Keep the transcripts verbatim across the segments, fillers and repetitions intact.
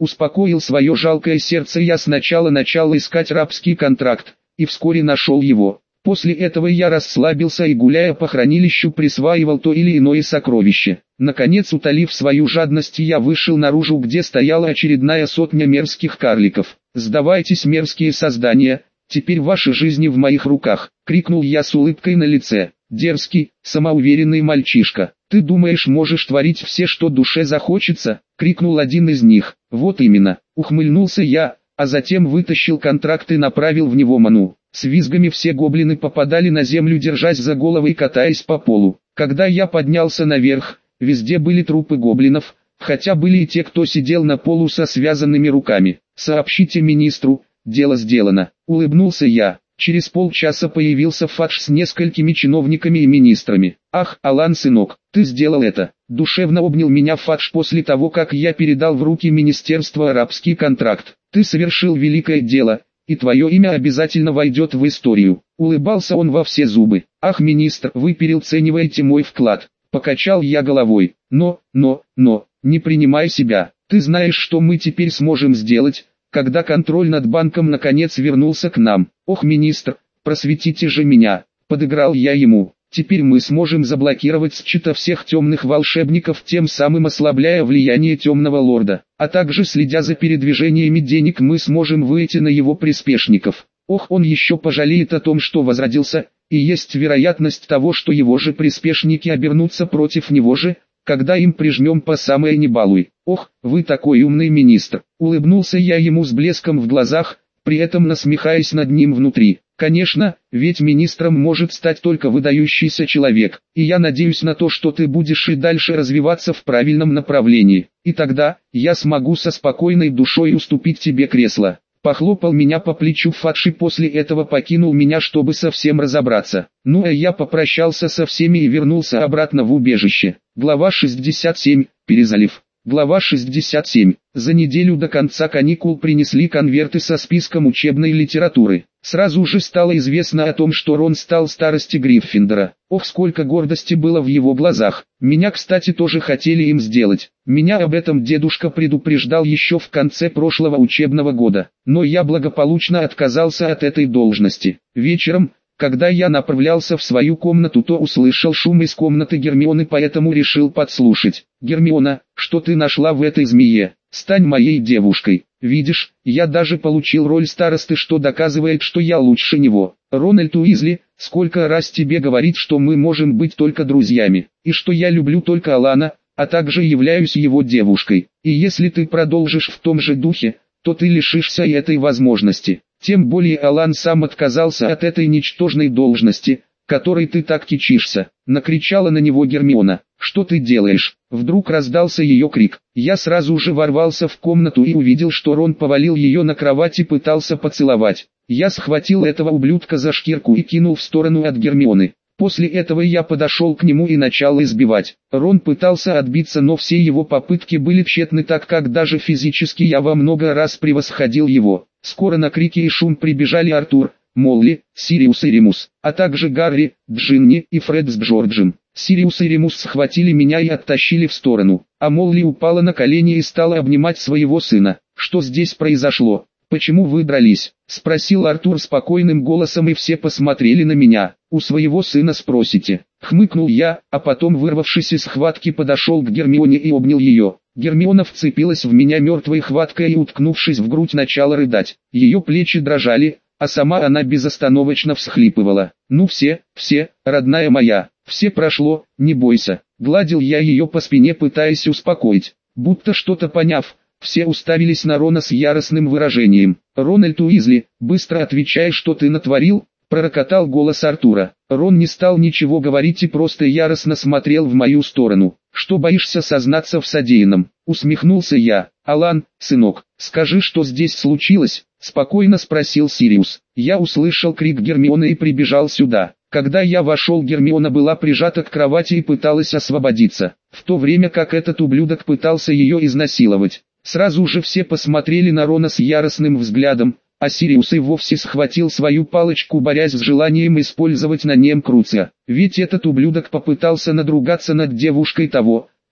Успокоил свое жалкое сердце я сначала начал искать рабский контракт, и вскоре нашел его. После этого я расслабился и, гуляя по хранилищу, присваивал то или иное сокровище. Наконец, утолив свою жадность, я вышел наружу, где стояла очередная сотня мерзких карликов. «Сдавайтесь, мерзкие создания, теперь ваши жизни в моих руках!» — крикнул я с улыбкой на лице. «Дерзкий, самоуверенный мальчишка, ты думаешь, можешь творить все, что душе захочется?» — крикнул один из них. «Вот именно!» — ухмыльнулся я, а затем вытащил контракт и направил в него ману. С визгами все гоблины попадали на землю, держась за головы и катаясь по полу. Когда я поднялся наверх, везде были трупы гоблинов, хотя были и те, кто сидел на полу со связанными руками. «Сообщите министру, дело сделано», — улыбнулся я. Через полчаса появился Фадж с несколькими чиновниками и министрами. «Ах, Алан, сынок, ты сделал это!» Душевно обнял меня Фадж после того, как я передал в руки министерства арабский контракт. «Ты совершил великое дело, и твое имя обязательно войдет в историю». Улыбался он во все зубы. «Ах, министр, вы переоцениваете мой вклад». Покачал я головой. «Но, но, но, не принимай себя. Ты знаешь, что мы теперь сможем сделать, когда контроль над банком наконец вернулся к нам». «Ох, министр, просветите же меня», — подыграл я ему. «Теперь мы сможем заблокировать счета всех темных волшебников, тем самым ослабляя влияние темного лорда. А также, следя за передвижениями денег, мы сможем выйти на его приспешников. Ох, он еще пожалеет о том, что возродился, и есть вероятность того, что его же приспешники обернутся против него же, когда им прижмем по самое не балуй. Ох, вы такой умный министр». Улыбнулся я ему с блеском в глазах, при этом насмехаясь над ним внутри. «Конечно, ведь министром может стать только выдающийся человек, и я надеюсь на то, что ты будешь и дальше развиваться в правильном направлении, и тогда я смогу со спокойной душой уступить тебе кресло». Похлопал меня по плечу Фадж и после этого покинул меня, чтобы совсем разобраться. Ну а я попрощался со всеми и вернулся обратно в убежище. Глава шестьдесят семь. Перезалив. Глава шестьдесят семь. За неделю до конца каникул принесли конверты со списком учебной литературы. Сразу же стало известно о том, что Рон стал старости Гриффиндора. Ох, сколько гордости было в его глазах. Меня, кстати, тоже хотели им сделать. Меня об этом дедушка предупреждал еще в конце прошлого учебного года. Но я благополучно отказался от этой должности. Вечером, когда я направлялся в свою комнату, то услышал шум из комнаты Гермионы, поэтому решил подслушать. «Гермиона, что ты нашла в этой змее? Стань моей девушкой. Видишь, я даже получил роль старосты, что доказывает, что я лучше него. Рональд Уизли, сколько раз тебе говорить, что мы можем быть только друзьями, и что я люблю только Алана, а также являюсь его девушкой. И если ты продолжишь в том же духе, то ты лишишься и этой возможности. Тем более Алан сам отказался от этой ничтожной должности, которой ты так кичишься», — накричала на него Гермиона. «Что ты делаешь?» Вдруг раздался ее крик. Я сразу же ворвался в комнату и увидел, что Рон повалил ее на кровать и пытался поцеловать. Я схватил этого ублюдка за шкирку и кинул в сторону от Гермионы. После этого я подошел к нему и начал избивать. Рон пытался отбиться, но все его попытки были тщетны, так как даже физически я во много раз превосходил его. Скоро на крики и шум прибежали Артур, Молли, Сириус и Ремус, а также Гарри, Джинни и Фред с Джорджем. Сириус и Ремус схватили меня и оттащили в сторону, а Молли упала на колени и стала обнимать своего сына. «Что здесь произошло? Почему вы дрались?» — спросил Артур спокойным голосом, и все посмотрели на меня. «У своего сына спросите», — хмыкнул я, а потом, вырвавшись из схватки, подошел к Гермионе и обнял ее. Гермиона вцепилась в меня мертвой хваткой и, уткнувшись в грудь, начала рыдать. Ее плечи дрожали, а сама она безостановочно всхлипывала. «Ну все, все, родная моя, все прошло, не бойся», — гладил я ее по спине, пытаясь успокоить. Будто что-то поняв, все уставились на Рона с яростным выражением. «Рональд Уизли, быстро отвечай, что ты натворил», — пророкотал голос Артура. Рон не стал ничего говорить и просто яростно смотрел в мою сторону. «Что, боишься сознаться в содеянном?» — усмехнулся я. «Алан, сынок, скажи, что здесь случилось?» — спокойно спросил Сириус. Я услышал крик Гермионы и прибежал сюда. Когда я вошел, Гермиона была прижата к кровати и пыталась освободиться, в то время как этот ублюдок пытался ее изнасиловать. Сразу же все посмотрели на Рона с яростным взглядом, а Сириус и вовсе схватил свою палочку, борясь с желанием использовать на нем Круция. Ведь этот ублюдок попытался надругаться над девушкой того,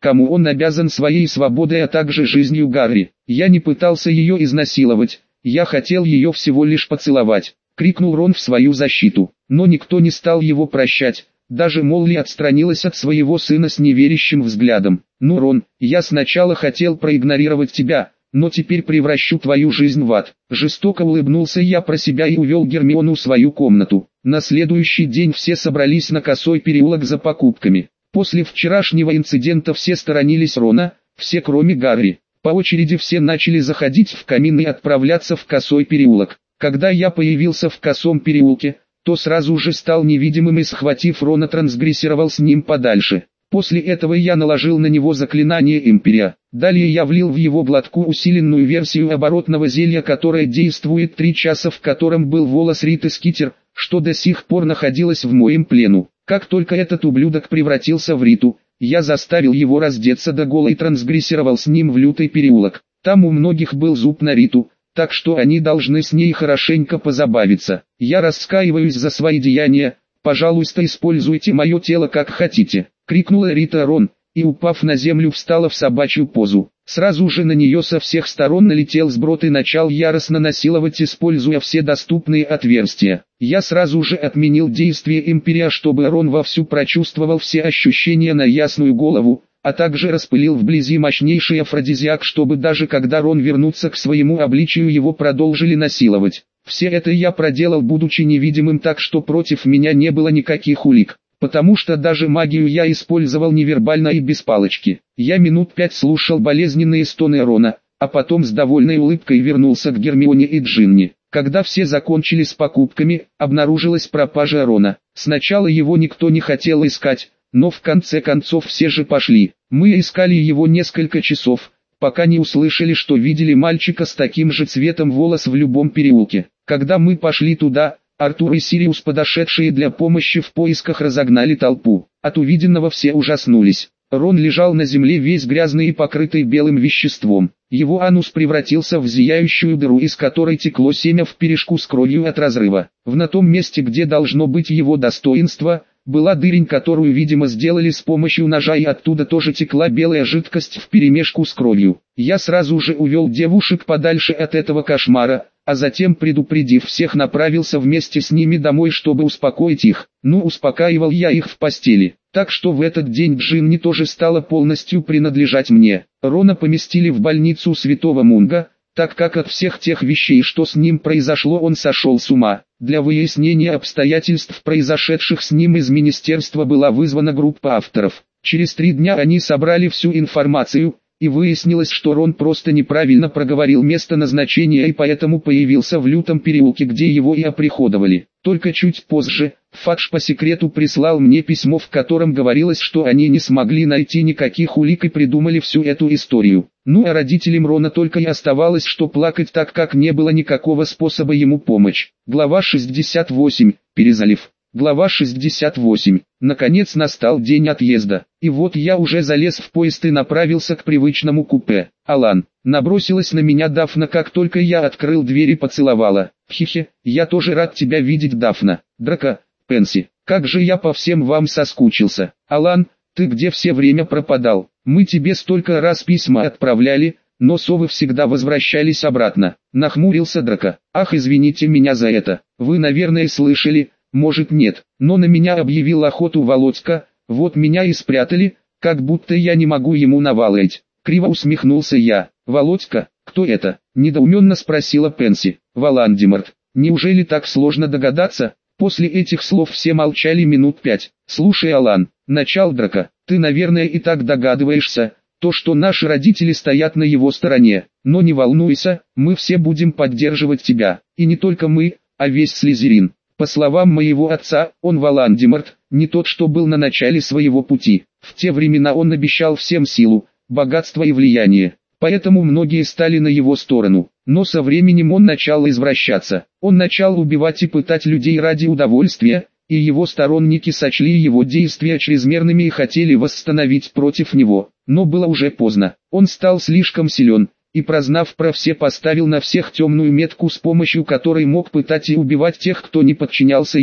кому он обязан своей свободой, а также жизнью Гарри. Я не пытался ее изнасиловать, я хотел ее всего лишь поцеловать, крикнул Рон в свою защиту. Но никто не стал его прощать, даже Молли отстранилась от своего сына с неверящим взглядом. Ну, Рон, я сначала хотел проигнорировать тебя, но теперь превращу твою жизнь в ад. Жестоко улыбнулся я про себя и увел Гермиону в свою комнату. На следующий день все собрались на Косой переулок за покупками. После вчерашнего инцидента все сторонились Рона, все кроме Гарри. По очереди все начали заходить в камин и отправляться в Косой переулок. Когда я появился в Косом переулке, то сразу же стал невидимым и, схватив Рона, трансгрессировал с ним подальше. После этого я наложил на него заклинание Империя. Далее я влил в его глотку усиленную версию оборотного зелья, которое действует три часа, в котором был волос Риты Скитер, что до сих пор находилось в моем плену. Как только этот ублюдок превратился в Риту, я заставил его раздеться до гола и трансгрессировал с ним в лютый переулок. Там у многих был зуб на Риту, так что они должны с ней хорошенько позабавиться. Я раскаиваюсь за свои деяния, пожалуйста, используйте мое тело как хотите, крикнула Рита Рон, и, упав на землю, встала в собачью позу. Сразу же на нее со всех сторон налетел сброд и начал яростно насиловать, используя все доступные отверстия. Я сразу же отменил действие Империя, чтобы Рон вовсю прочувствовал все ощущения на ясную голову, а также распылил вблизи мощнейший афродизиак, чтобы даже когда Рон вернется к своему обличию, его продолжили насиловать. Все это я проделал, будучи невидимым, так что против меня не было никаких улик, потому что даже магию я использовал невербально и без палочки. Я минут пять слушал болезненные стоны Рона, а потом с довольной улыбкой вернулся к Гермионе и Джинни. Когда все закончили с покупками, обнаружилась пропажа Рона. Сначала его никто не хотел искать, но в конце концов все же пошли. Мы искали его несколько часов, пока не услышали, что видели мальчика с таким же цветом волос в любом переулке. Когда мы пошли туда, Артур и Сириус, подошедшие для помощи в поисках, разогнали толпу. От увиденного все ужаснулись. Рон лежал на земле весь грязный и покрытый белым веществом. Его анус превратился в зияющую дыру, из которой текло семя вперемешку с кровью от разрыва. В на том месте, где должно быть его достоинство, была дырень, которую, видимо, сделали с помощью ножа, и оттуда тоже текла белая жидкость вперемешку с кровью. Я сразу же увел девушек подальше от этого кошмара, а затем, предупредив всех, направился вместе с ними домой, чтобы успокоить их. Ну, успокаивал я их в постели. Так что в этот день Джинни тоже стала полностью принадлежать мне. Рона поместили в больницу Святого Мунга, так как от всех тех вещей, что с ним произошло, он сошел с ума. Для выяснения обстоятельств, произошедших с ним, из министерства была вызвана группа авторов. Через три дня они собрали всю информацию, и выяснилось, что Рон просто неправильно проговорил место назначения и поэтому появился в лютом переулке, где его и оприходовали. Только чуть позже, Фадж по секрету прислал мне письмо, в котором говорилось, что они не смогли найти никаких улик и придумали всю эту историю. Ну а родителям Рона только и оставалось, что плакать, так как не было никакого способа ему помочь. Глава шестьдесят восемь. Перезалив. Глава шестьдесят восемь. Наконец настал день отъезда, и вот я уже залез в поезд и направился к привычному купе. Алан, набросилась на меня Дафна, как только я открыл дверь, и поцеловала. Хе-хе, я тоже рад тебя видеть, Дафна. Драко, Пенси, как же я по всем вам соскучился. Алан, ты где все время пропадал? Мы тебе столько раз письма отправляли, но совы всегда возвращались обратно. Нахмурился Драко. Ах, извините меня за это. Вы, наверное, слышали, может нет, но на меня объявил охоту Володька, вот меня и спрятали, как будто я не могу ему навалять. Криво усмехнулся я. Володька, кто это? Недоуменно спросила Пенси. Волан-де-Морт. Неужели так сложно догадаться? После этих слов все молчали минут пять. Слушай, Алан, начал Драко, ты, наверное, и так догадываешься, то, что наши родители стоят на его стороне. Но не волнуйся, мы все будем поддерживать тебя. И не только мы, а весь Слизерин. По словам моего отца, он Волан-де-Морт, не тот, что был на начале своего пути. В те времена он обещал всем силу, богатство и влияние, поэтому многие стали на его сторону. Но со временем он начал извращаться. Он начал убивать и пытать людей ради удовольствия, и его сторонники сочли его действия чрезмерными и хотели восстановить против него. Но было уже поздно. Он стал слишком силен, и, прознав про все, поставил на всех темную метку, с помощью которой мог пытать и убивать тех, кто не подчинялся ему.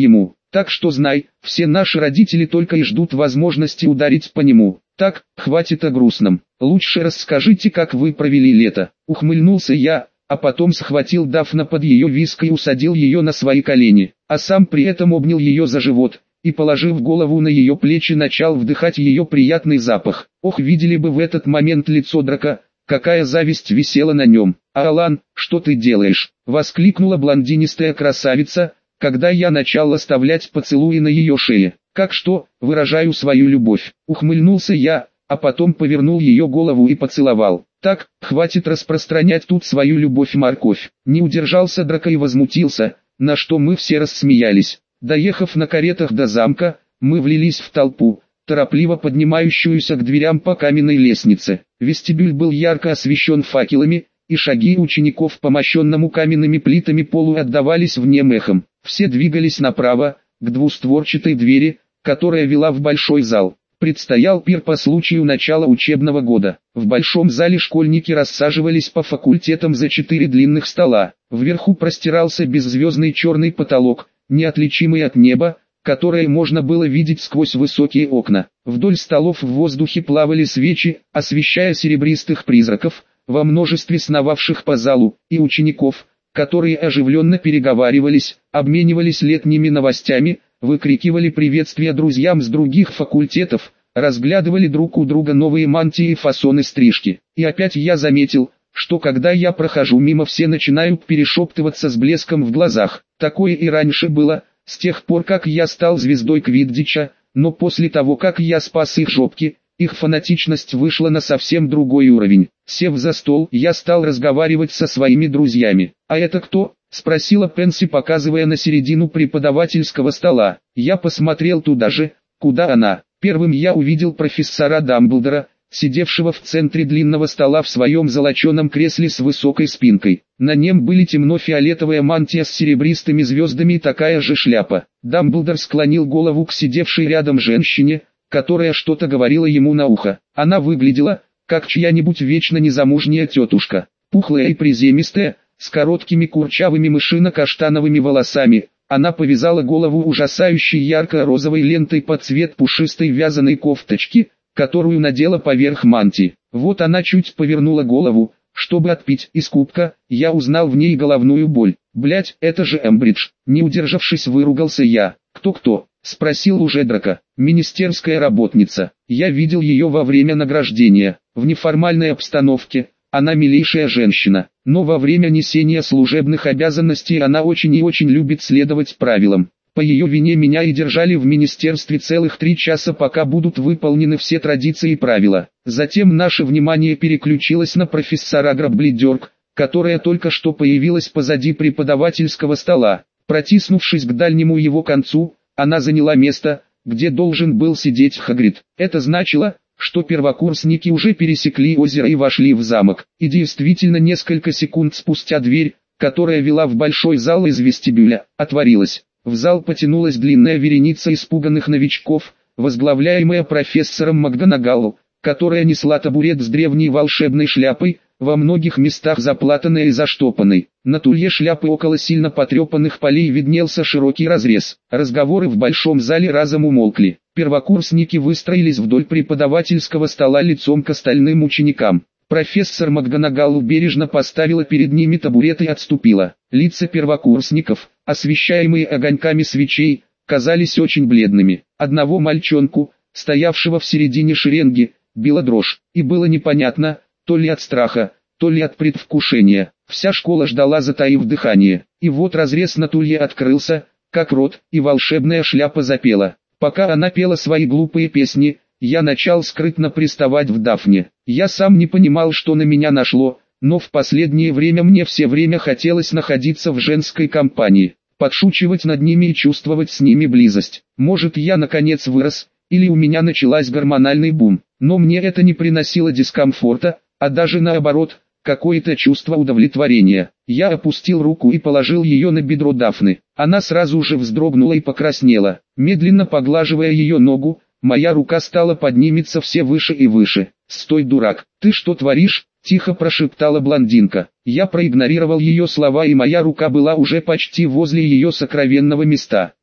Так что знай, все наши родители только и ждут возможности ударить по нему. Так, хватит о грустном. Лучше расскажите, как вы провели лето. Ухмыльнулся я, а потом схватил Дафна под ее виск и усадил ее на свои колени, а сам при этом обнял ее за живот, и положив голову на ее плечи начал вдыхать ее приятный запах. Ох, видели бы в этот момент лицо Драка, какая зависть висела на нем. «А Алан, что ты делаешь?» — воскликнула блондинистая красавица, когда я начал оставлять поцелуи на ее шее. «Как что, выражаю свою любовь», — ухмыльнулся я, а потом повернул ее голову и поцеловал. «Так, хватит распространять тут свою любовь-морковь». Не удержался Драко и возмутился, на что мы все рассмеялись. Доехав на каретах до замка, мы влились в толпу, торопливо поднимающуюся к дверям по каменной лестнице. Вестибюль был ярко освещен факелами, и шаги учеников по мощенному каменными плитами полу отдавались внем эхом. Все двигались направо, к двустворчатой двери, которая вела в большой зал. Предстоял пир по случаю начала учебного года. В большом зале школьники рассаживались по факультетам за четыре длинных стола. Вверху простирался беззвездный черный потолок, неотличимый от неба, которое можно было видеть сквозь высокие окна. Вдоль столов в воздухе плавали свечи, освещая серебристых призраков, во множестве сновавших по залу, и учеников, которые оживленно переговаривались, обменивались летними новостями, выкрикивали приветствия друзьям с других факультетов, разглядывали друг у друга новые мантии и фасоны стрижки. И опять я заметил, что когда я прохожу мимо, все начинают перешептываться с блеском в глазах. Такое и раньше было, с тех пор как я стал звездой квиддича, но после того как я спас их жопки, их фанатичность вышла на совсем другой уровень. Сев за стол, я стал разговаривать со своими друзьями. «А это кто?» — спросила Пенси, показывая на середину преподавательского стола. Я посмотрел туда же, куда она. Первым я увидел профессора Дамблдора, сидевшего в центре длинного стола в своем золоченом кресле с высокой спинкой. На нем были темно-фиолетовая мантия с серебристыми звездами и такая же шляпа. Дамблдор склонил голову к сидевшей рядом женщине, которая что-то говорила ему на ухо. Она выглядела, как чья-нибудь вечно незамужняя тетушка. Пухлая и приземистая, с короткими курчавыми мышино-каштановыми волосами, она повязала голову ужасающей ярко-розовой лентой под цвет пушистой вязаной кофточки, которую надела поверх мантии. Вот она чуть повернула голову, чтобы отпить из кубка, я узнал в ней головную боль. «Блять, это же Эмбридж!» Не удержавшись, выругался я. «Кто-кто?» — спросил уже Драко. «Министерская работница. Я видел ее во время награждения. В неформальной обстановке. Она милейшая женщина, но во время несения служебных обязанностей она очень и очень любит следовать правилам. По ее вине меня и держали в министерстве целых три часа, пока будут выполнены все традиции и правила. Затем наше внимание переключилось на профессора Грабблидерк, которая только что появилась позади преподавательского стола. Протиснувшись к дальнему его концу, она заняла место, где должен был сидеть Хагрид. Это значило, что первокурсники уже пересекли озеро и вошли в замок. И действительно, несколько секунд спустя дверь, которая вела в большой зал из вестибюля, отворилась. В зал потянулась длинная вереница испуганных новичков, возглавляемая профессором МакГонагалл, которая несла табурет с древней волшебной шляпой, во многих местах заплатанной и заштопанной. На тулье шляпы около сильно потрепанных полей виднелся широкий разрез. Разговоры в большом зале разом умолкли. Первокурсники выстроились вдоль преподавательского стола лицом к остальным ученикам. Профессор МакГонагалл бережно поставила перед ними табурет и отступила. Лица первокурсников, освещаемые огоньками свечей, казались очень бледными. Одного мальчонку, стоявшего в середине шеренги, била дрожь, и было непонятно, то ли от страха, то ли от предвкушения. Вся школа ждала, затаив дыхание. И вот разрез на тулье открылся, как рот, и волшебная шляпа запела. Пока она пела свои глупые песни, я начал скрытно приставать в Дафне. Я сам не понимал, что на меня нашло, но в последнее время мне все время хотелось находиться в женской компании, подшучивать над ними и чувствовать с ними близость. Может, я наконец вырос, или у меня началась гормональный бум, но мне это не приносило дискомфорта, а даже наоборот, какое-то чувство удовлетворения. Я опустил руку и положил ее на бедро Дафны. Она сразу же вздрогнула и покраснела. Медленно поглаживая ее ногу, моя рука стала подниматься все выше и выше. «Стой, дурак, ты что творишь?» – тихо прошептала блондинка. Я проигнорировал ее слова, и моя рука была уже почти возле ее сокровенного места.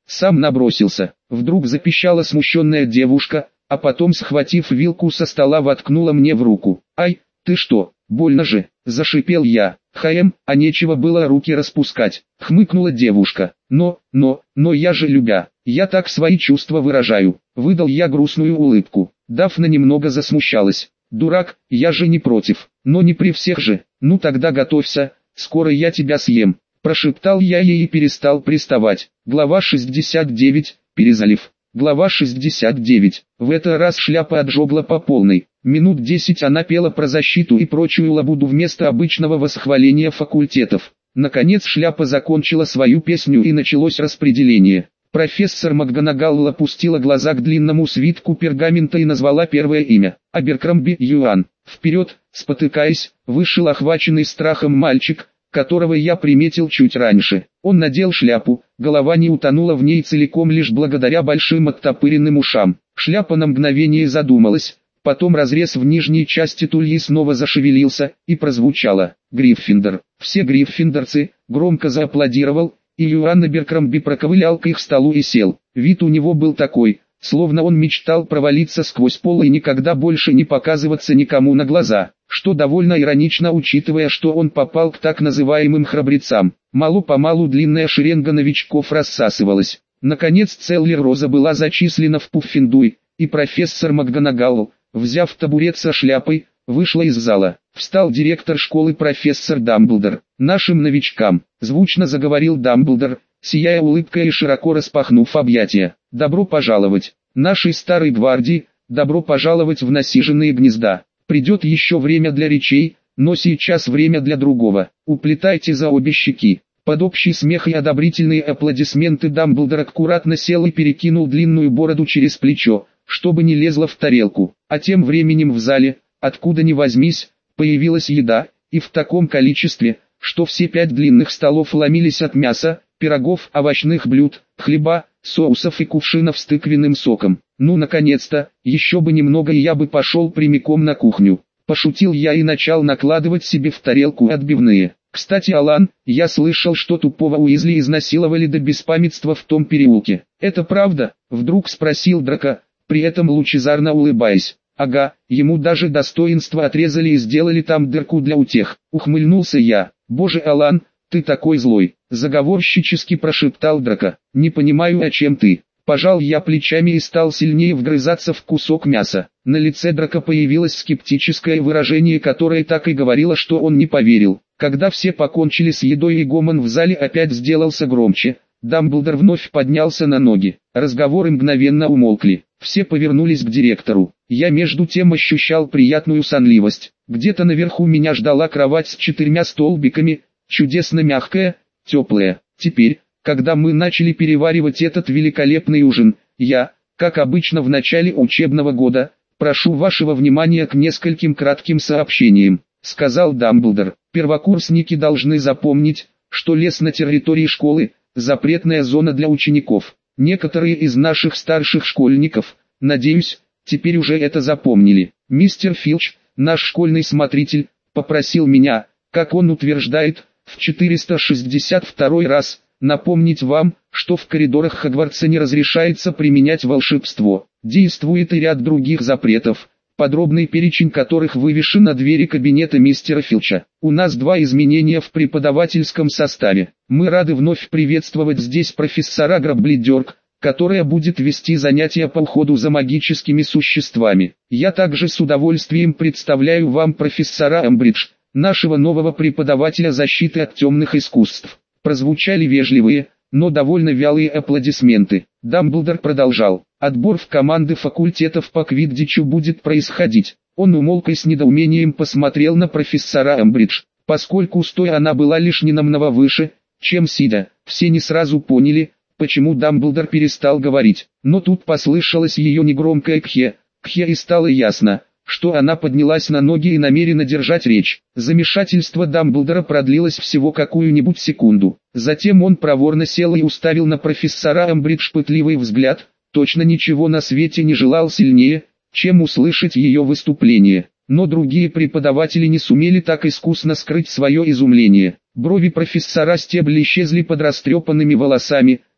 Сам набросился. Вдруг запищала смущенная девушка, а потом, схватив вилку со стола, воткнула мне в руку. «Ай, ты что, больно же!» – зашипел я. «Хаем, а нечего было руки распускать», – хмыкнула девушка. «Но, но, но я же любя, я так свои чувства выражаю», – выдал я грустную улыбку. Дафна немного засмущалась. «Дурак, я же не против, но не при всех же, ну тогда готовься, скоро я тебя съем», – прошептал я ей и перестал приставать. Глава шестьдесят девять. Перезалив. Глава шестьдесят девять. В этот раз шляпа отжогла по полной. Минут десять она пела про защиту и прочую лабуду вместо обычного восхваления факультетов. Наконец шляпа закончила свою песню и началось распределение. Профессор МакГонагалл опустила глаза к длинному свитку пергамента и назвала первое имя. Аберкромби Юан. Вперед, спотыкаясь, вышел охваченный страхом мальчик, которого я приметил чуть раньше. Он надел шляпу, голова не утонула в ней целиком лишь благодаря большим оттопыренным ушам. Шляпа на мгновение задумалась, потом разрез в нижней части тульи снова зашевелился, и прозвучало «Гриффиндор». Все гриффиндорцы громко зааплодировал, и Юан Аберкромби проковылял к их столу и сел. Вид у него был такой, словно он мечтал провалиться сквозь пол и никогда больше не показываться никому на глаза, что довольно иронично, учитывая, что он попал к так называемым храбрецам. Мало-помалу длинная шеренга новичков рассасывалась. Наконец Целлер Роза была зачислена в Пуффендуй, и профессор МакГонагалл, взяв табурет со шляпой, вышла из зала. Встал директор школы профессор Дамблдор. «Нашим новичкам», — звучно заговорил Дамблдор, сияя улыбкой и широко распахнув объятия. «Добро пожаловать, нашей старой гвардии, добро пожаловать в насиженные гнезда. Придет еще время для речей, но сейчас время для другого. Уплетайте за обе щеки». Под общий смех и одобрительные аплодисменты Дамблдор аккуратно сел и перекинул длинную бороду через плечо, чтобы не лезла в тарелку. А тем временем в зале, откуда ни возьмись, появилась еда, и в таком количестве, что все пять длинных столов ломились от мяса, пирогов, овощных блюд, хлеба, соусов и кувшинов с тыквенным соком. «Ну наконец-то, еще бы немного и я бы пошел прямиком на кухню», – пошутил я и начал накладывать себе в тарелку отбивные. «Кстати, Алан, я слышал, что тупого Уизли изнасиловали до беспамятства в том переулке. Это правда?» – вдруг спросил Драко, при этом лучезарно улыбаясь. «Ага, ему даже достоинство отрезали и сделали там дырку для утех», – ухмыльнулся я. «Боже, Алан, ты такой злой», – заговорщически прошептал Драко. «Не понимаю, о чем ты». Пожал я плечами и стал сильнее вгрызаться в кусок мяса. На лице Драко появилось скептическое выражение, которое так и говорило, что он не поверил. Когда все покончили с едой и гомон в зале опять сделался громче, Дамблдор вновь поднялся на ноги. Разговоры мгновенно умолкли. Все повернулись к директору. Я между тем ощущал приятную сонливость. Где-то наверху меня ждала кровать с четырьмя столбиками, чудесно мягкая, теплая. Теперь, когда мы начали переваривать этот великолепный ужин, я, как обычно в начале учебного года, прошу вашего внимания к нескольким кратким сообщениям, сказал Дамблдор. Первокурсники должны запомнить, что лес на территории школы – запретная зона для учеников. Некоторые из наших старших школьников, надеюсь, теперь уже это запомнили. Мистер Филч, наш школьный смотритель, попросил меня, как он утверждает, в четыреста шестьдесят второй раз, напомнить вам, что в коридорах Хогвартса не разрешается применять волшебство. Действует и ряд других запретов, подробный перечень которых вывешен на двери кабинета мистера Филча. У нас два изменения в преподавательском составе. Мы рады вновь приветствовать здесь профессора Грабблидёрк, которая будет вести занятия по уходу за магическими существами. Я также с удовольствием представляю вам профессора Эмбридж, нашего нового преподавателя защиты от темных искусств. Прозвучали вежливые, но довольно вялые аплодисменты. Дамблдор продолжал. Отбор в команды факультетов по квиддичу будет происходить. Он умолк и с недоумением посмотрел на профессора Эмбридж. Поскольку стоя она была лишь не намного выше, чем сидя, все не сразу поняли, почему Дамблдор перестал говорить. Но тут послышалось ее негромкое «кхе», «кхе» и стало ясно, что она поднялась на ноги и намерена держать речь. Замешательство Дамблдора продлилось всего какую-нибудь секунду. Затем он проворно сел и уставил на профессора Эмбридж пытливый взгляд, точно ничего на свете не желал сильнее, чем услышать ее выступление. Но другие преподаватели не сумели так искусно скрыть свое изумление. Брови профессора Стебля исчезли под растрепанными волосами,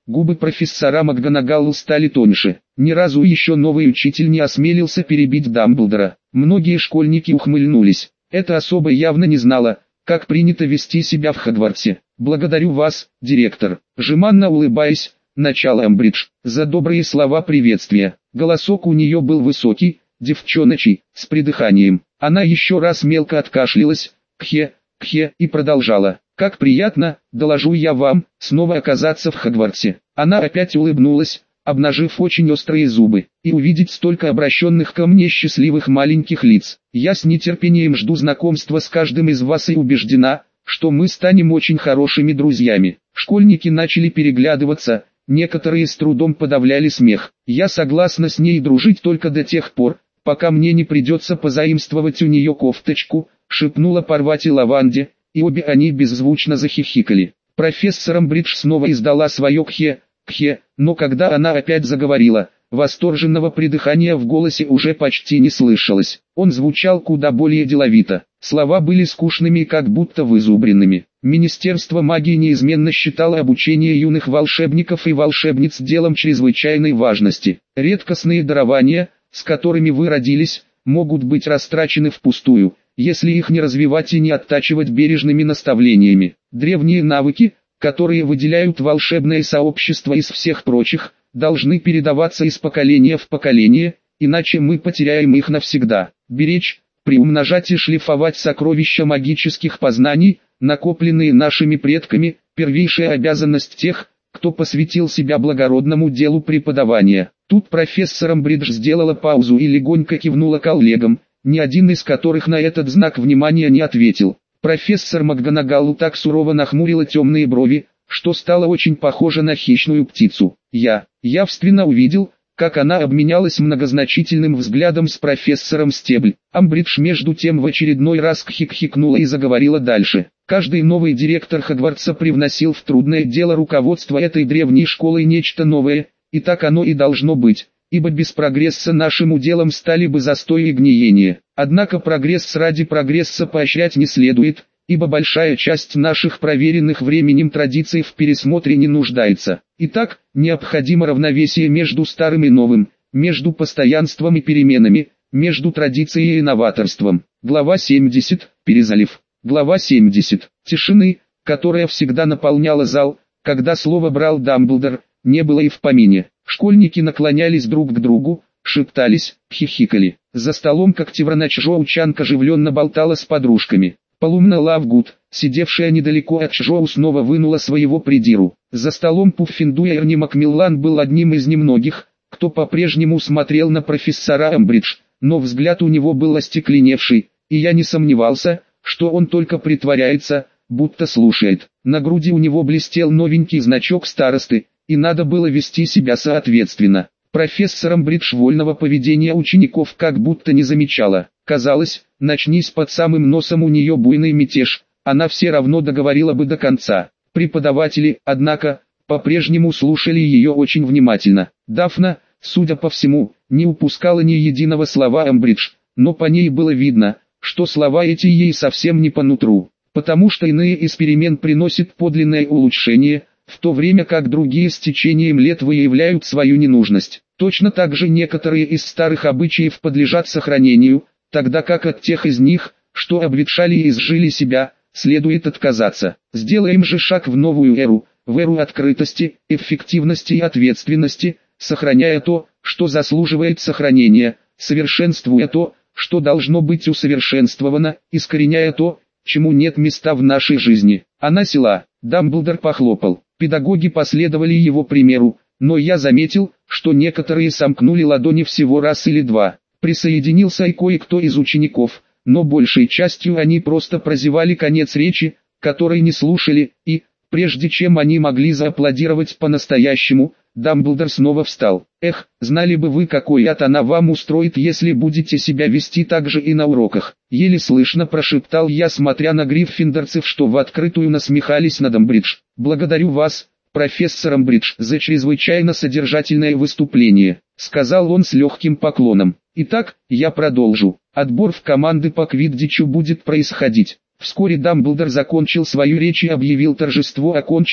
Губы профессора МакГонагалл стали тоньше. Ни разу еще новый учитель не осмелился перебить Дамблдора. Многие школьники ухмыльнулись. Эта особа явно не знала, как принято вести себя в Хогвартсе. «Благодарю вас, директор», жеманно улыбаясь, начал Амбридж, за добрые слова приветствия. Голосок у нее был высокий, девчоночий, с придыханием. Она еще раз мелко откашлялась, кхе, кхе, и продолжала. «Как приятно, доложу я вам, снова оказаться в Хогвартсе». Она опять улыбнулась, обнажив очень острые зубы, и увидеть столько обращенных ко мне счастливых маленьких лиц. Я с нетерпением жду знакомства с каждым из вас и убеждена, что мы станем очень хорошими друзьями. Школьники начали переглядываться, некоторые с трудом подавляли смех. Я согласна с ней дружить только до тех пор, пока мне не придется позаимствовать у нее кофточку, шепнула Парвати Лаванде, и обе они беззвучно захихикали. Профессор Амбридж снова издала свое кхе, кхе, но когда она опять заговорила, восторженного придыхания в голосе уже почти не слышалось. Он звучал куда более деловито. Слова были скучными и как будто вызубренными. Министерство магии неизменно считало обучение юных волшебников и волшебниц делом чрезвычайной важности. Редкостные дарования, с которыми вы родились, могут быть растрачены впустую, если их не развивать и не оттачивать бережными наставлениями. Древние навыки, которые выделяют волшебное сообщество из всех прочих, должны передаваться из поколения в поколение, иначе мы потеряем их навсегда. Беречь, приумножать и шлифовать сокровища магических познаний, накопленные нашими предками, первейшая обязанность тех, кто посвятил себя благородному делу преподавания. Тут профессор Амбридж сделала паузу и легонько кивнула коллегам, ни один из которых на этот знак внимания не ответил. Профессор МакГонагалл так сурово нахмурила темные брови, что стало очень похоже на хищную птицу. Я явственно увидел, как она обменялась многозначительным взглядом с профессором Стебль. Амбридж между тем в очередной раз кхик-хикнула и заговорила дальше. Каждый новый директор Хогвартса привносил в трудное дело руководства этой древней школой нечто новое, и так оно и должно быть, ибо без прогресса нашим уделом стали бы застой и гниение. Однако прогресс ради прогресса поощрять не следует, ибо большая часть наших проверенных временем традиций в пересмотре не нуждается. Итак, необходимо равновесие между старым и новым, между постоянством и переменами, между традицией и новаторством. Глава семьдесят. Перезалив. Глава семьдесят. Тишины, которая всегда наполняла зал, когда слово брал Дамблдор, не было и в помине. Школьники наклонялись друг к другу, шептались, хихикали. За столом Когтевранач Жоу Чанг оживленно болтала с подружками. Полумна Лавгуд, сидевшая недалеко от Чжоу, снова вынула своего придиру. За столом Пуффиндуй Эрни Макмиллан был одним из немногих, кто по-прежнему смотрел на профессора Амбридж, но взгляд у него был остекленевший, и я не сомневался, что он только притворяется, будто слушает. На груди у него блестел новенький значок старосты, и надо было вести себя соответственно. Профессор Амбридж вольного поведения учеников как будто не замечала. Казалось, начнись под самым носом у нее буйный мятеж, она все равно договорила бы до конца. Преподаватели, однако, по-прежнему слушали ее очень внимательно. Дафна, судя по всему, не упускала ни единого слова Амбридж, но по ней было видно, что слова эти ей совсем не по нутру, потому что иные из перемен приносят подлинное улучшение, в то время как другие с течением лет выявляют свою ненужность. Точно так же некоторые из старых обычаев подлежат сохранению, тогда как от тех из них, что обветшали и изжили себя, следует отказаться. Сделаем же шаг в новую эру, в эру открытости, эффективности и ответственности, сохраняя то, что заслуживает сохранения, совершенствуя то, что должно быть усовершенствовано, искореняя то, чему нет места в нашей жизни. Она села. Дамблдор похлопал. Педагоги последовали его примеру, но я заметил, что некоторые сомкнули ладони всего раз или два. Присоединился и кое-кто из учеников, но большей частью они просто прозевали конец речи, который не слушали, и, прежде чем они могли зааплодировать по-настоящему, Дамблдор снова встал. «Эх, знали бы вы, какой ад она вам устроит, если будете себя вести так же и на уроках», — еле слышно прошептал я, смотря на гриффиндорцев, что в открытую насмехались над Амбридж. «Благодарю вас, профессор Амбридж, за чрезвычайно содержательное выступление», — сказал он с легким поклоном. «Итак, я продолжу. Отбор в команды по квиддичу будет происходить». Вскоре Дамблдор закончил свою речь и объявил торжество оконченным,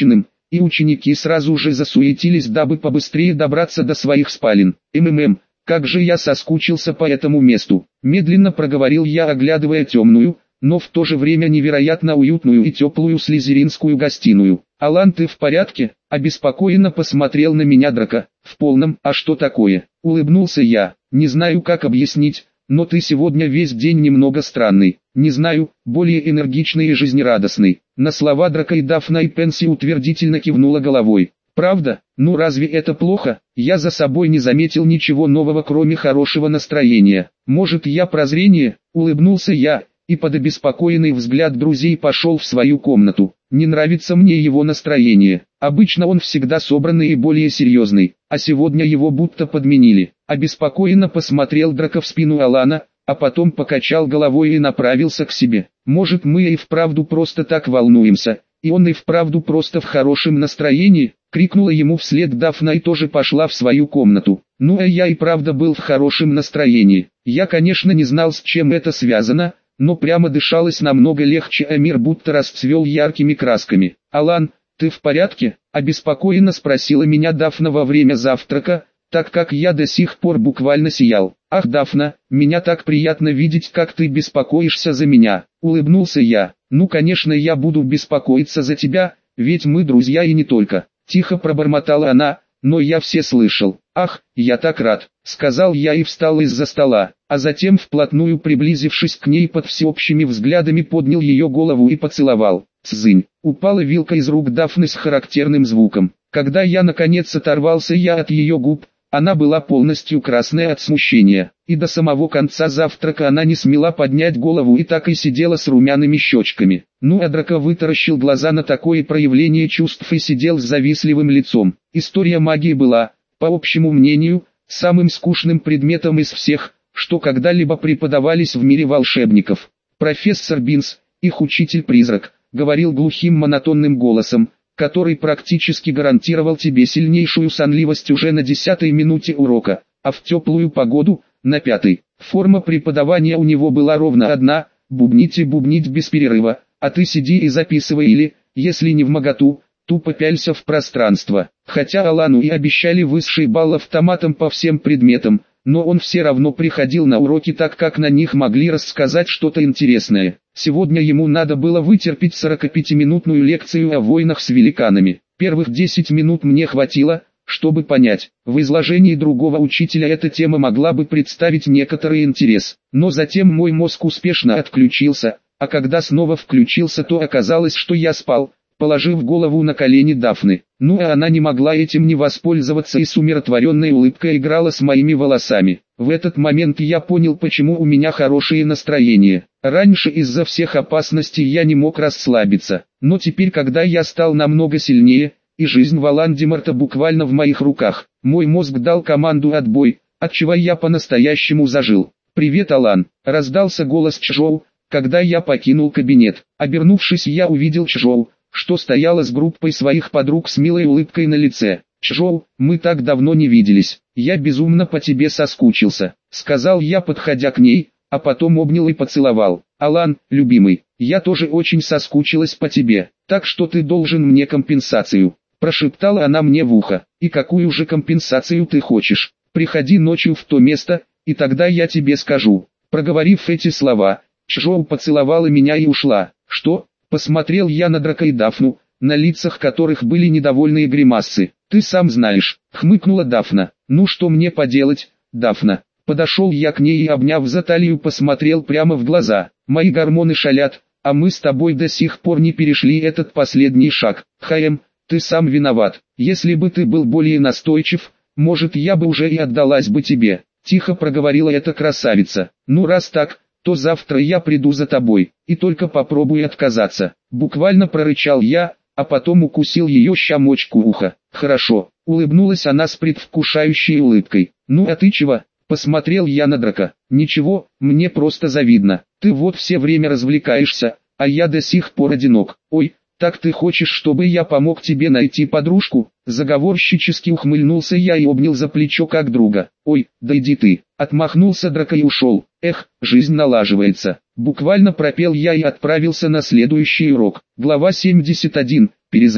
и ученики сразу же засуетились, дабы побыстрее добраться до своих спален. «МММ, как же я соскучился по этому месту», медленно проговорил я, оглядывая темную, но в то же время невероятно уютную и теплую слизеринскую гостиную. «Алан, ты в порядке?» – обеспокоенно посмотрел на меня Драко. «В полном. А что такое?» – улыбнулся я. «Не знаю, как объяснить, но ты сегодня весь день немного странный. Не знаю, более энергичный и жизнерадостный». На слова Драко и Дафна и Пенси утвердительно кивнула головой. «Правда? Ну разве это плохо? Я за собой не заметил ничего нового, кроме хорошего настроения. Может, я прозрение?» – улыбнулся я, и под обеспокоенный взгляд друзей пошел в свою комнату. «Не нравится мне его настроение. Обычно он всегда собранный и более серьезный, а сегодня его будто подменили». Обеспокоенно посмотрел Драко в спину Алана, а потом покачал головой и направился к себе. «Может, мы и вправду просто так волнуемся, и он и вправду просто в хорошем настроении?» — крикнула ему вслед Дафна и тоже пошла в свою комнату. Ну а я и правда был в хорошем настроении. Я, конечно, не знал, с чем это связано, но прямо дышалось намного легче, а мир будто расцвел яркими красками. «Алан, ты в порядке?» — обеспокоенно спросила меня Дафна во время завтрака, так как я до сих пор буквально сиял. «Ах, Дафна, меня так приятно видеть, как ты беспокоишься за меня», — улыбнулся я. «Ну, конечно, я буду беспокоиться за тебя, ведь мы друзья и не только», — тихо пробормотала она, но я все слышал. «Ах, я так рад», — сказал я и встал из-за стола, а затем, вплотную приблизившись к ней, под всеобщими взглядами поднял ее голову и поцеловал. Цзынь. Упала вилка из рук Дафны с характерным звуком. Когда я наконец оторвался я от ее губ, она была полностью красная от смущения, и до самого конца завтрака она не смела поднять голову и так и сидела с румяными щечками. Ну а Драко вытаращил глаза на такое проявление чувств и сидел с завистливым лицом. История магии была, по общему мнению, самым скучным предметом из всех, что когда-либо преподавались в мире волшебников. Профессор Бинс, их учитель-призрак, говорил глухим монотонным голосом, который практически гарантировал тебе сильнейшую сонливость уже на десятой минуте урока, а в теплую погоду – на пятой. Форма преподавания у него была ровно одна – бубнить и бубнить без перерыва, а ты сиди и записывай или, если не вмоготу, тупо пялься в пространство. Хотя Алану и обещали высший балл автоматом по всем предметам, но он все равно приходил на уроки, так как на них могли рассказать что-то интересное. Сегодня ему надо было вытерпеть сорокапятиминутную лекцию о войнах с великанами. Первых десять минут мне хватило, чтобы понять, в изложении другого учителя эта тема могла бы представить некоторый интерес. Но затем мой мозг успешно отключился, а когда снова включился, то оказалось, что я спал, положив голову на колени Дафны. Ну а она не могла этим не воспользоваться и с умиротворенной улыбкой играла с моими волосами. В этот момент я понял, почему у меня хорошее настроение. Раньше из-за всех опасностей я не мог расслабиться, но теперь, когда я стал намного сильнее, и жизнь Волан-де-Морта буквально в моих руках, мой мозг дал команду «отбой», отчего я по-настоящему зажил. «Привет, Алан», — раздался голос Чжоу, когда я покинул кабинет. Обернувшись, я увидел Чжоу, что стояла с группой своих подруг с милой улыбкой на лице. «Чжоу, мы так давно не виделись, я безумно по тебе соскучился», — сказал я, подходя к ней, а потом обнял и поцеловал. «Алан, любимый, я тоже очень соскучилась по тебе, так что ты должен мне компенсацию», — прошептала она мне в ухо. «И какую же компенсацию ты хочешь? Приходи ночью в то место, и тогда я тебе скажу». Проговорив эти слова, Чжоу поцеловала меня и ушла. «Что?» — посмотрел я на Драко и Дафну, на лицах которых были недовольные гримасы. «Ты сам знаешь», — хмыкнула Дафна. «Ну что мне поделать, Дафна?» Подошел я к ней и, обняв за талию, посмотрел прямо в глаза. «Мои гормоны шалят, а мы с тобой до сих пор не перешли этот последний шаг. Хаем, ты сам виноват. Если бы ты был более настойчив, может, я бы уже и отдалась бы тебе», — тихо проговорила эта красавица. «Ну раз так, то завтра я приду за тобой, и только попробуй отказаться», — буквально прорычал я, а потом укусил ее щамочку уха. «Хорошо», — улыбнулась она с предвкушающей улыбкой. «Ну а ты чего?» — посмотрел я на Драко. «Ничего, мне просто завидно. Ты вот все время развлекаешься, а я до сих пор одинок. Ой, так ты хочешь, чтобы я помог тебе найти подружку?» Заговорщически ухмыльнулся я и обнял за плечо как друга. «Ой, да иди ты», — отмахнулся Драко и ушел. «Эх, жизнь налаживается», — буквально пропел я и отправился на следующий урок. Глава семьдесят один. Перезалив.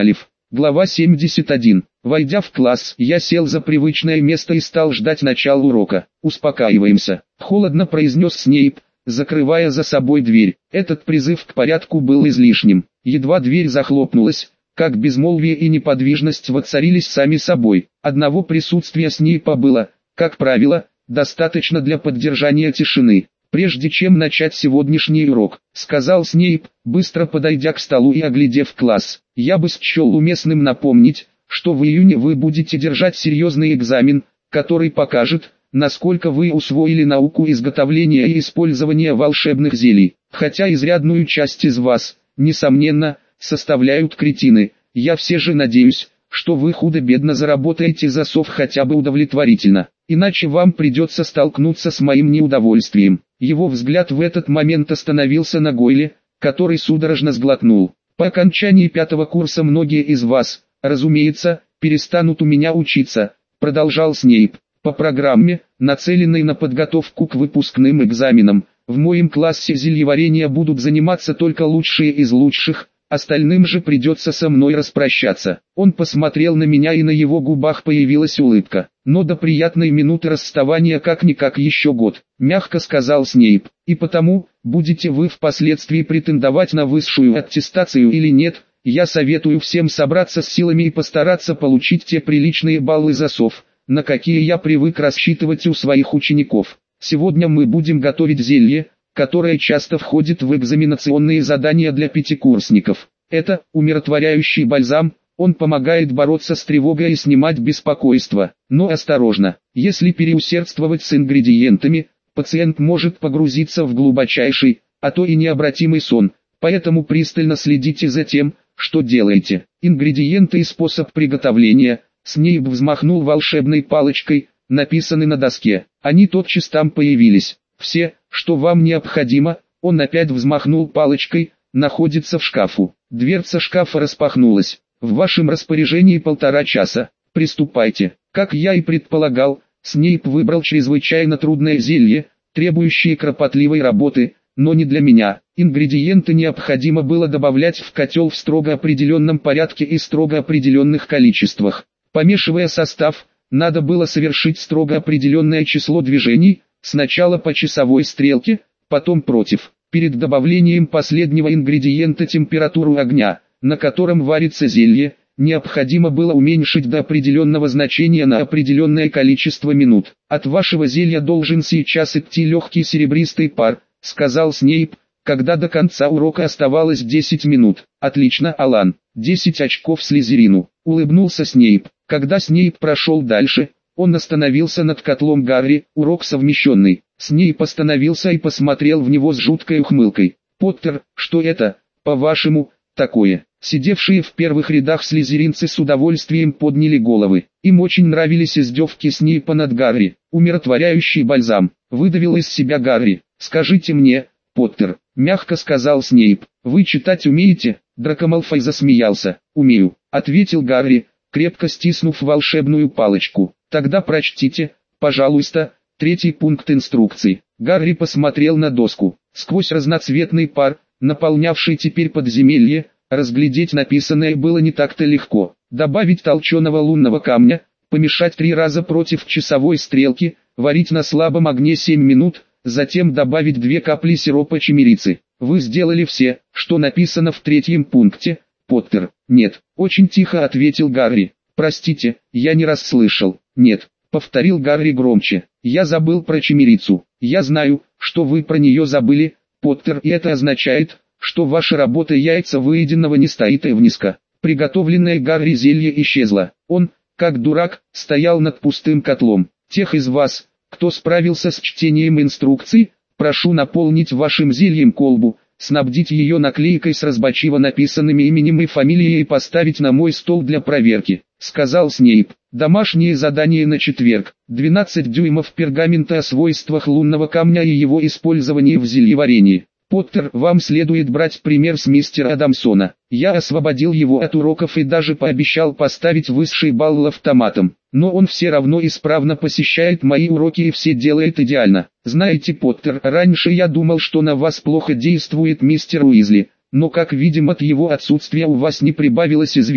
Глава семьдесят один. Войдя в класс, я сел за привычное место и стал ждать начала урока. «Успокаиваемся», — холодно произнес Снейп, закрывая за собой дверь. Этот призыв к порядку был излишним. Едва дверь захлопнулась, как безмолвие и неподвижность воцарились сами собой. Одного присутствия Снейпа было, как правило, достаточно для поддержания тишины. «Прежде чем начать сегодняшний урок», — сказал Снейп, быстро подойдя к столу и оглядев класс, — «я бы счел уместным напомнить, что в июне вы будете держать серьезный экзамен, который покажет, насколько вы усвоили науку изготовления и использования волшебных зелий. Хотя изрядную часть из вас, несомненно, составляют кретины, я все же надеюсь, что вы худо-бедно заработаете засов хотя бы удовлетворительно, иначе вам придется столкнуться с моим неудовольствием». Его взгляд в этот момент остановился на Гойле, который судорожно сглотнул. «По окончании пятого курса многие из вас, разумеется, перестанут у меня учиться», — продолжал Снейп. «По программе, нацеленной на подготовку к выпускным экзаменам, в моем классе зельеварения будут заниматься только лучшие из лучших, остальным же придется со мной распрощаться». Он посмотрел на меня, и на его губах появилась улыбка. «Но до приятной минуты расставания как-никак еще год», — мягко сказал Снейп. «И потому, будете вы впоследствии претендовать на высшую аттестацию или нет, я советую всем собраться с силами и постараться получить те приличные баллы засов, на какие я привык рассчитывать у своих учеников. Сегодня мы будем готовить зелье, которое часто входит в экзаменационные задания для пятикурсников. Это умиротворяющий бальзам, он помогает бороться с тревогой и снимать беспокойство. Но осторожно, если переусердствовать с ингредиентами, пациент может погрузиться в глубочайший, а то и необратимый сон, поэтому пристально следите за тем, что делаете. Ингредиенты и способ приготовления. Снейп взмахнул волшебной палочкой, написанной на доске. Они тотчас там появились. Все, что вам необходимо, он опять взмахнул палочкой, находится в шкафу. Дверца шкафа распахнулась. В вашем распоряжении полтора часа. Приступайте. Как я и предполагал, Снейп выбрал чрезвычайно трудное зелье, требующее кропотливой работы, но не для меня. Ингредиенты необходимо было добавлять в котел в строго определенном порядке и строго определенных количествах. Помешивая состав, надо было совершить строго определенное число движений, сначала по часовой стрелке, потом против. Перед добавлением последнего ингредиента температуру огня, на котором варится зелье, необходимо было уменьшить до определенного значения на определенное количество минут. «От вашего зелья должен сейчас идти легкий серебристый пар», — сказал Снейп, когда до конца урока оставалось десять минут. «Отлично, Алан, десять очков Слизерину», — улыбнулся Снейп. Когда Снейп прошел дальше, он остановился над котлом Гарри. «Урок совмещенный». Снейп остановился и посмотрел в него с жуткой ухмылкой. «Поттер, что это, по-вашему, такое?» Сидевшие в первых рядах слизеринцы с удовольствием подняли головы. Им очень нравились издевки Снейпа над Гарри. «Умиротворяющий бальзам», — выдавил из себя Гарри. «Скажите мне, Поттер», — мягко сказал Снейп, — «вы читать умеете?» Драко Малфой засмеялся. «Умею», — ответил Гарри, крепко стиснув волшебную палочку. «Тогда прочтите, пожалуйста, третий пункт инструкции». Гарри посмотрел на доску. Сквозь разноцветный пар, наполнявший теперь подземелье, разглядеть написанное было не так-то легко. Добавить толченого лунного камня, помешать три раза против часовой стрелки, варить на слабом огне семь минут, затем добавить две капли сиропа чимерицы. «Вы сделали все, что написано в третьем пункте, Поттер?» «Нет», — очень тихо ответил Гарри. «Простите, я не расслышал». «Нет», — повторил Гарри громче, — «я забыл про чимерицу». «Я знаю, что вы про нее забыли, Поттер, и это означает, что ваша работа яйца выеденного не стоит и внизко». Приготовленное Гарри зелье исчезло. Он, как дурак, стоял над пустым котлом. «Тех из вас, кто справился с чтением инструкций, прошу наполнить вашим зельем колбу, снабдить ее наклейкой с разборчиво написанными именем и фамилией и поставить на мой стол для проверки», — сказал Снейп. «Домашнее задание на четверг. двенадцать дюймов пергамента о свойствах лунного камня и его использовании в зельеварении. Поттер, вам следует брать пример с мистера Адамсона. Я освободил его от уроков и даже пообещал поставить высший балл автоматом. Но он все равно исправно посещает мои уроки и все делает идеально. Знаете, Поттер, раньше я думал, что на вас плохо действует мистер Уизли, но как видим от его отсутствия у вас не прибавилось извилин.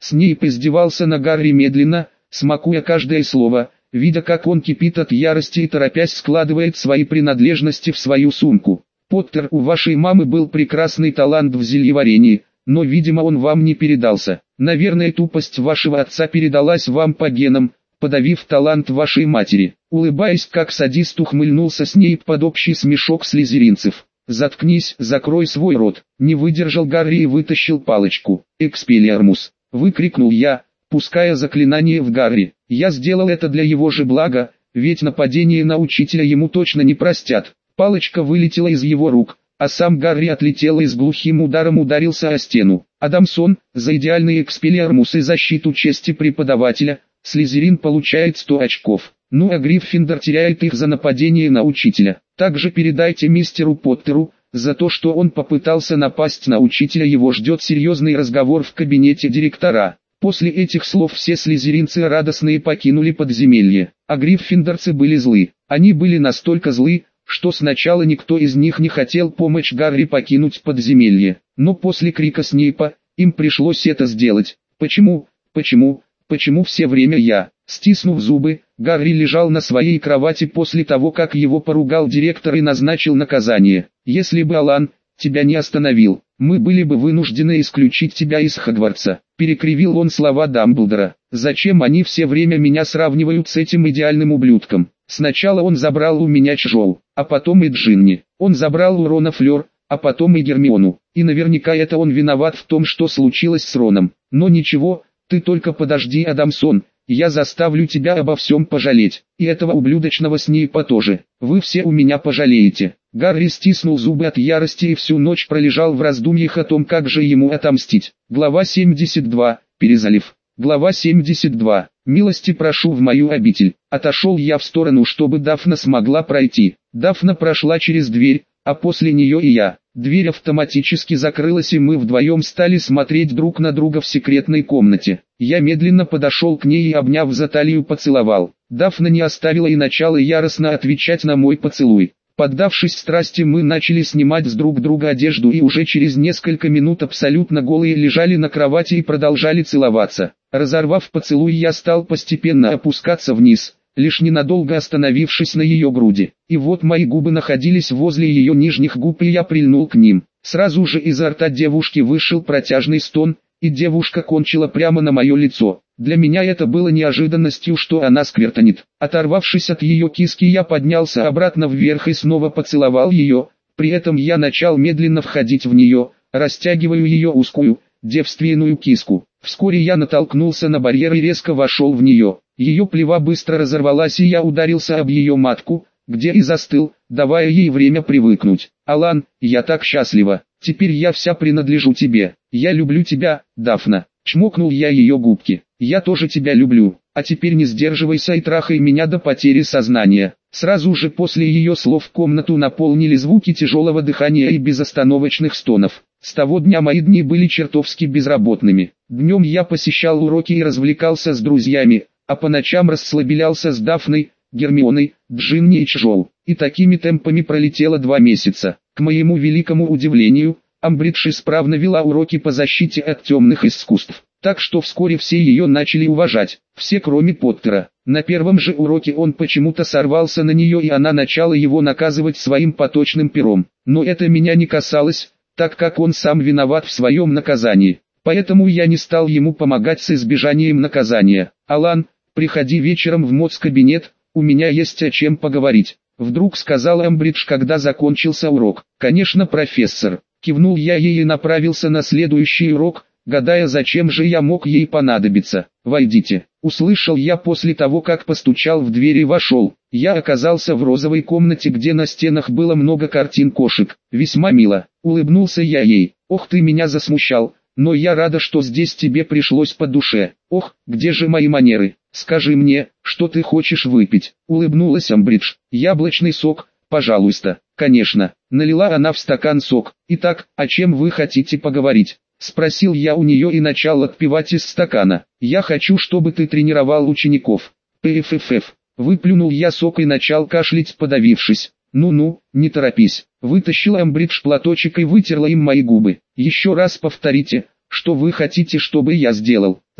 Снейп издевался на Гарри медленно, смакуя каждое слово, видя как он кипит от ярости и торопясь складывает свои принадлежности в свою сумку. «Поттер, у вашей мамы был прекрасный талант в зельеварении, но видимо он вам не передался. Наверное тупость вашего отца передалась вам по генам, подавив талант вашей матери». Улыбаясь как садист, ухмыльнулся Снейп под общий смешок слизеринцев. «Заткнись, закрой свой рот», — не выдержал Гарри и вытащил палочку. «Экспеллиармус!» — выкрикнул я, пуская заклинание в Гарри. Я сделал это для его же блага, ведь нападение на учителя ему точно не простят. Палочка вылетела из его рук, а сам Гарри отлетел и с глухим ударом ударился о стену. Адамсон, за идеальный экспеллиармус и защиту чести преподавателя, Слизерин получает сто очков. Ну а Гриффиндор теряет их за нападение на учителя. Также передайте мистеру Поттеру, за то, что он попытался напасть на учителя, его ждет серьезный разговор в кабинете директора. После этих слов все слизеринцы радостные покинули подземелье, а гриффиндорцы были злы. Они были настолько злы, что сначала никто из них не хотел помочь Гарри покинуть подземелье. Но после крика Снейпа, им пришлось это сделать. Почему, почему, почему все время я? Стиснув зубы, Гарри лежал на своей кровати после того, как его поругал директор и назначил наказание. Если бы Алан тебя не остановил, мы были бы вынуждены исключить тебя из Хогвартса. Перекривил он слова Дамблдора. Зачем они все время меня сравнивают с этим идеальным ублюдком? Сначала он забрал у меня Чжоу, а потом и Джинни. Он забрал у Рона Флёр, а потом и Гермиону. И наверняка это он виноват в том, что случилось с Роном. Но ничего, ты только подожди, Адамсон. Я заставлю тебя обо всем пожалеть, и этого ублюдочного Снейпа тоже. Вы все у меня пожалеете. Гарри стиснул зубы от ярости и всю ночь пролежал в раздумьях о том, как же ему отомстить. Глава семьдесят два. Перезалив. Глава семьдесят два. Милости прошу в мою обитель. Отошел я в сторону, чтобы Дафна смогла пройти. Дафна прошла через дверь, а после нее и я. Дверь автоматически закрылась, и мы вдвоем стали смотреть друг на друга в секретной комнате. Я медленно подошел к ней и, обняв за талию, поцеловал. Дафна не оставила и начала яростно отвечать на мой поцелуй. Поддавшись страсти, мы начали снимать с друг друга одежду и уже через несколько минут абсолютно голые лежали на кровати и продолжали целоваться. Разорвав поцелуй, я стал постепенно опускаться вниз, лишь ненадолго остановившись на ее груди. И вот мои губы находились возле ее нижних губ, и я прильнул к ним. Сразу же изо рта девушки вышел протяжный стон, и девушка кончила прямо на мое лицо. Для меня это было неожиданностью, что она сквертонит. Оторвавшись от ее киски, я поднялся обратно вверх и снова поцеловал ее. При этом я начал медленно входить в нее, растягивая ее узкую, девственную киску. Вскоре я натолкнулся на барьер и резко вошел в нее. Ее плева быстро разорвалась, и я ударился об ее матку, где и застыл, давая ей время привыкнуть. «Алан, я так счастлива. Теперь я вся принадлежу тебе. Я люблю тебя, Дафна». Чмокнул я ее губки. «Я тоже тебя люблю. А теперь не сдерживайся и трахай меня до потери сознания». Сразу же после ее слов комнату наполнили звуки тяжелого дыхания и безостановочных стонов. С того дня мои дни были чертовски безработными. Днем я посещал уроки и развлекался с друзьями, а по ночам расслаблялся с Дафной, Гермионой, Джинни и Чжоу. И такими темпами пролетело два месяца. К моему великому удивлению, Амбридж исправно вела уроки по защите от темных искусств. Так что вскоре все ее начали уважать, все кроме Поттера. На первом же уроке он почему-то сорвался на нее, и она начала его наказывать своим поточным пером. Но это меня не касалось, так как он сам виноват в своем наказании. Поэтому я не стал ему помогать с избежанием наказания. «Алан, приходи вечером в моц-кабинет, у меня есть о чем поговорить», — вдруг сказал Амбридж, когда закончился урок. «Конечно, профессор», — кивнул я ей и направился на следующий урок, гадая, зачем же я мог ей понадобиться. «Войдите», — услышал я после того, как постучал в дверь и вошел. Я оказался в розовой комнате, где на стенах было много картин кошек. «Весьма мило», — улыбнулся я ей. «Ох, ты меня засмущал, но я рада, что здесь тебе пришлось по душе. Ох, где же мои манеры? Скажи мне, что ты хочешь выпить?» — улыбнулась Амбридж. «Яблочный сок, пожалуйста». «Конечно», — налила она в стакан сок. «Итак, о чем вы хотите поговорить?» — спросил я у нее и начал отпивать из стакана. «Я хочу, чтобы ты тренировал учеников». «Пффф». Выплюнул я сок и начал кашлять, подавившись. «Ну-ну, не торопись». Вытащила Амбридж платочек и вытерла им мои губы. «Еще раз повторите, что вы хотите, чтобы я сделал?» —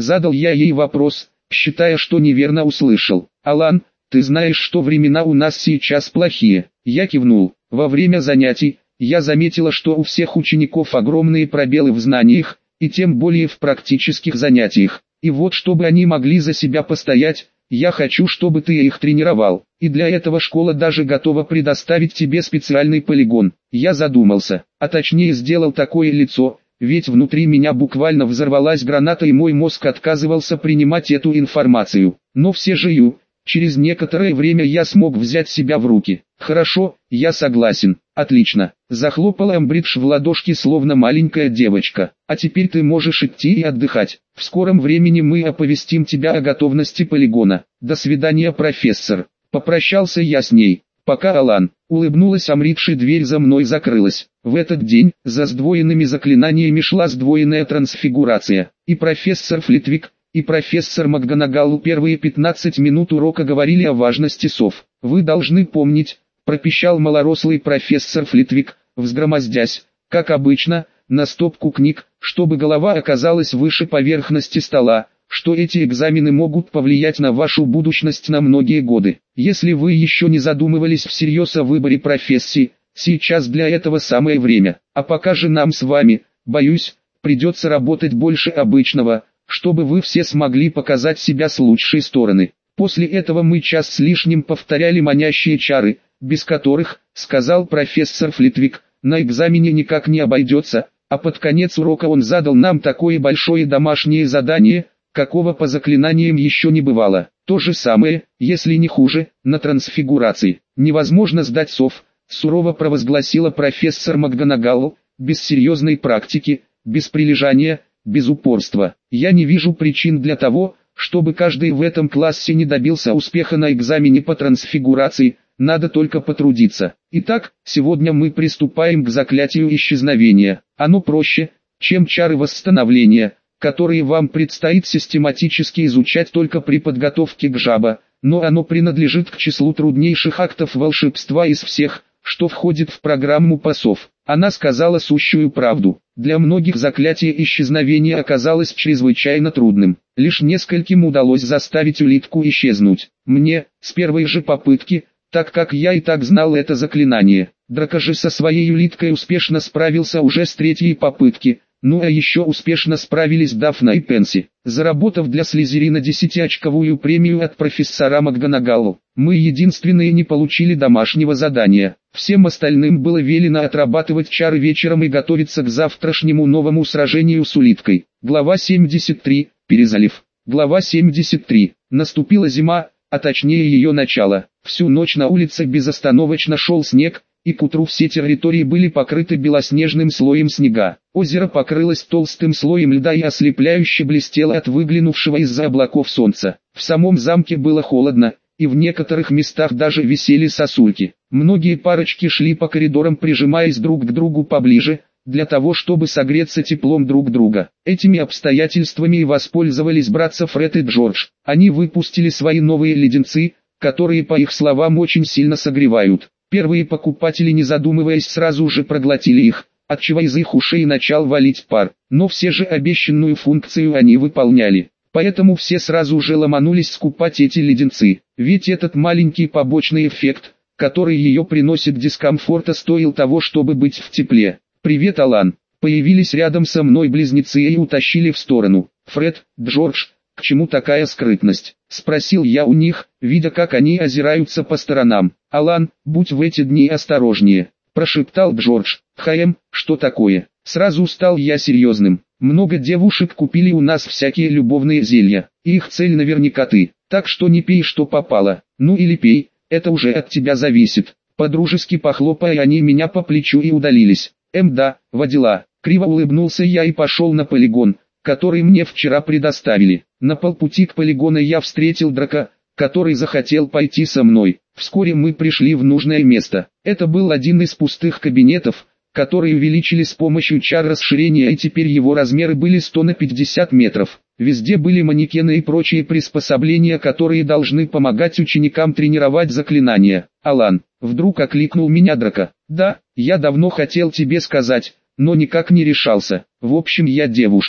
Задал я ей вопрос, считая, что неверно услышал. Алан, ты знаешь, что времена у нас сейчас плохие. Я кивнул. Во время занятий, я заметила, что у всех учеников огромные пробелы в знаниях, и тем более в практических занятиях. И вот чтобы они могли за себя постоять, я хочу, чтобы ты их тренировал. И для этого школа даже готова предоставить тебе специальный полигон. Я задумался, а точнее сделал такое лицо, ведь внутри меня буквально взорвалась граната и мой мозг отказывался принимать эту информацию. Но все же ю, через некоторое время я смог взять себя в руки. Хорошо, я согласен. Отлично. Захлопала Эмбридж в ладошки словно маленькая девочка. А теперь ты можешь идти и отдыхать. В скором времени мы оповестим тебя о готовности полигона. До свидания, профессор. Попрощался я с ней. Пока, Алан. Улыбнулась Амридж, и дверь за мной закрылась. В этот день, за сдвоенными заклинаниями шла сдвоенная трансфигурация. И профессор Флитвик, и профессор МакГонагалл первые пятнадцать минут урока говорили о важности сов. Вы должны помнить, пропищал малорослый профессор Флитвик, взгромоздясь, как обычно, на стопку книг, чтобы голова оказалась выше поверхности стола, что эти экзамены могут повлиять на вашу будущность на многие годы. Если вы еще не задумывались всерьез о выборе профессии, сейчас для этого самое время. А пока же нам с вами, боюсь, придется работать больше обычного, чтобы вы все смогли показать себя с лучшей стороны. После этого мы час с лишним повторяли манящие чары, без которых, сказал профессор Флитвик, на экзамене никак не обойдется, а под конец урока он задал нам такое большое домашнее задание, какого по заклинаниям еще не бывало. То же самое, если не хуже, на трансфигурации. Невозможно сдать сов, сурово провозгласила профессор МакГонагалл, без серьезной практики, без прилежания, без упорства. Я не вижу причин для того, чтобы каждый в этом классе не добился успеха на экзамене по трансфигурации, надо только потрудиться. Итак, сегодня мы приступаем к заклятию исчезновения. Оно проще, чем чары восстановления, которые вам предстоит систематически изучать только при подготовке к жаба, но оно принадлежит к числу труднейших актов волшебства из всех, что входит в программу пасов. Она сказала сущую правду. Для многих заклятие исчезновения оказалось чрезвычайно трудным. Лишь нескольким удалось заставить улитку исчезнуть. Мне, с первой же попытки, так как я и так знал это заклинание. Драко же со своей улиткой успешно справился уже с третьей попытки. Ну а еще успешно справились Дафна и Пенси, заработав для Слизерина десятиочковую премию от профессора МакГонагалл. Мы единственные не получили домашнего задания. Всем остальным было велено отрабатывать чары вечером и готовиться к завтрашнему новому сражению с улиткой. Глава семьдесят три. Перезалив. Глава семьдесят три. Наступила зима, а точнее ее начало. Всю ночь на улице безостановочно шел снег, и к утру все территории были покрыты белоснежным слоем снега. Озеро покрылось толстым слоем льда и ослепляюще блестело от выглянувшего из-за облаков солнца. В самом замке было холодно, и в некоторых местах даже висели сосульки. Многие парочки шли по коридорам, прижимаясь друг к другу поближе, для того чтобы согреться теплом друг друга. Этими обстоятельствами и воспользовались братья Фред и Джордж. Они выпустили свои новые леденцы, которые по их словам очень сильно согревают. Первые покупатели, не задумываясь, сразу же проглотили их, отчего из их ушей начал валить пар. Но все же обещанную функцию они выполняли. Поэтому все сразу же ломанулись скупать эти леденцы. Ведь этот маленький побочный эффект, который ее приносит дискомфорта, стоил того, чтобы быть в тепле. «Привет, Алан!» Появились рядом со мной близнецы и утащили в сторону. «Фред, Джордж, к чему такая скрытность?» — спросил я у них, видя, как они озираются по сторонам. «Алан, будь в эти дни осторожнее», — прошептал Джордж. «Хаем, что такое?» Сразу стал я серьезным. «Много девушек купили у нас всякие любовные зелья, и их цель наверняка ты, так что не пей, что попало. Ну или пей, это уже от тебя зависит». Подружески похлопая они меня по плечу и удалились. «Эм да, водила», — криво улыбнулся я и пошел на полигон, который мне вчера предоставили. На полпути к полигону я встретил Драко, который захотел пойти со мной. Вскоре мы пришли в нужное место. Это был один из пустых кабинетов, которые увеличили с помощью чар расширения, и теперь его размеры были сто на пятьдесят метров. Везде были манекены и прочие приспособления, которые должны помогать ученикам тренировать заклинания. «Алан», вдруг окликнул меня Драко. «Да, я давно хотел тебе сказать, но никак не решался. В общем, я девушка», —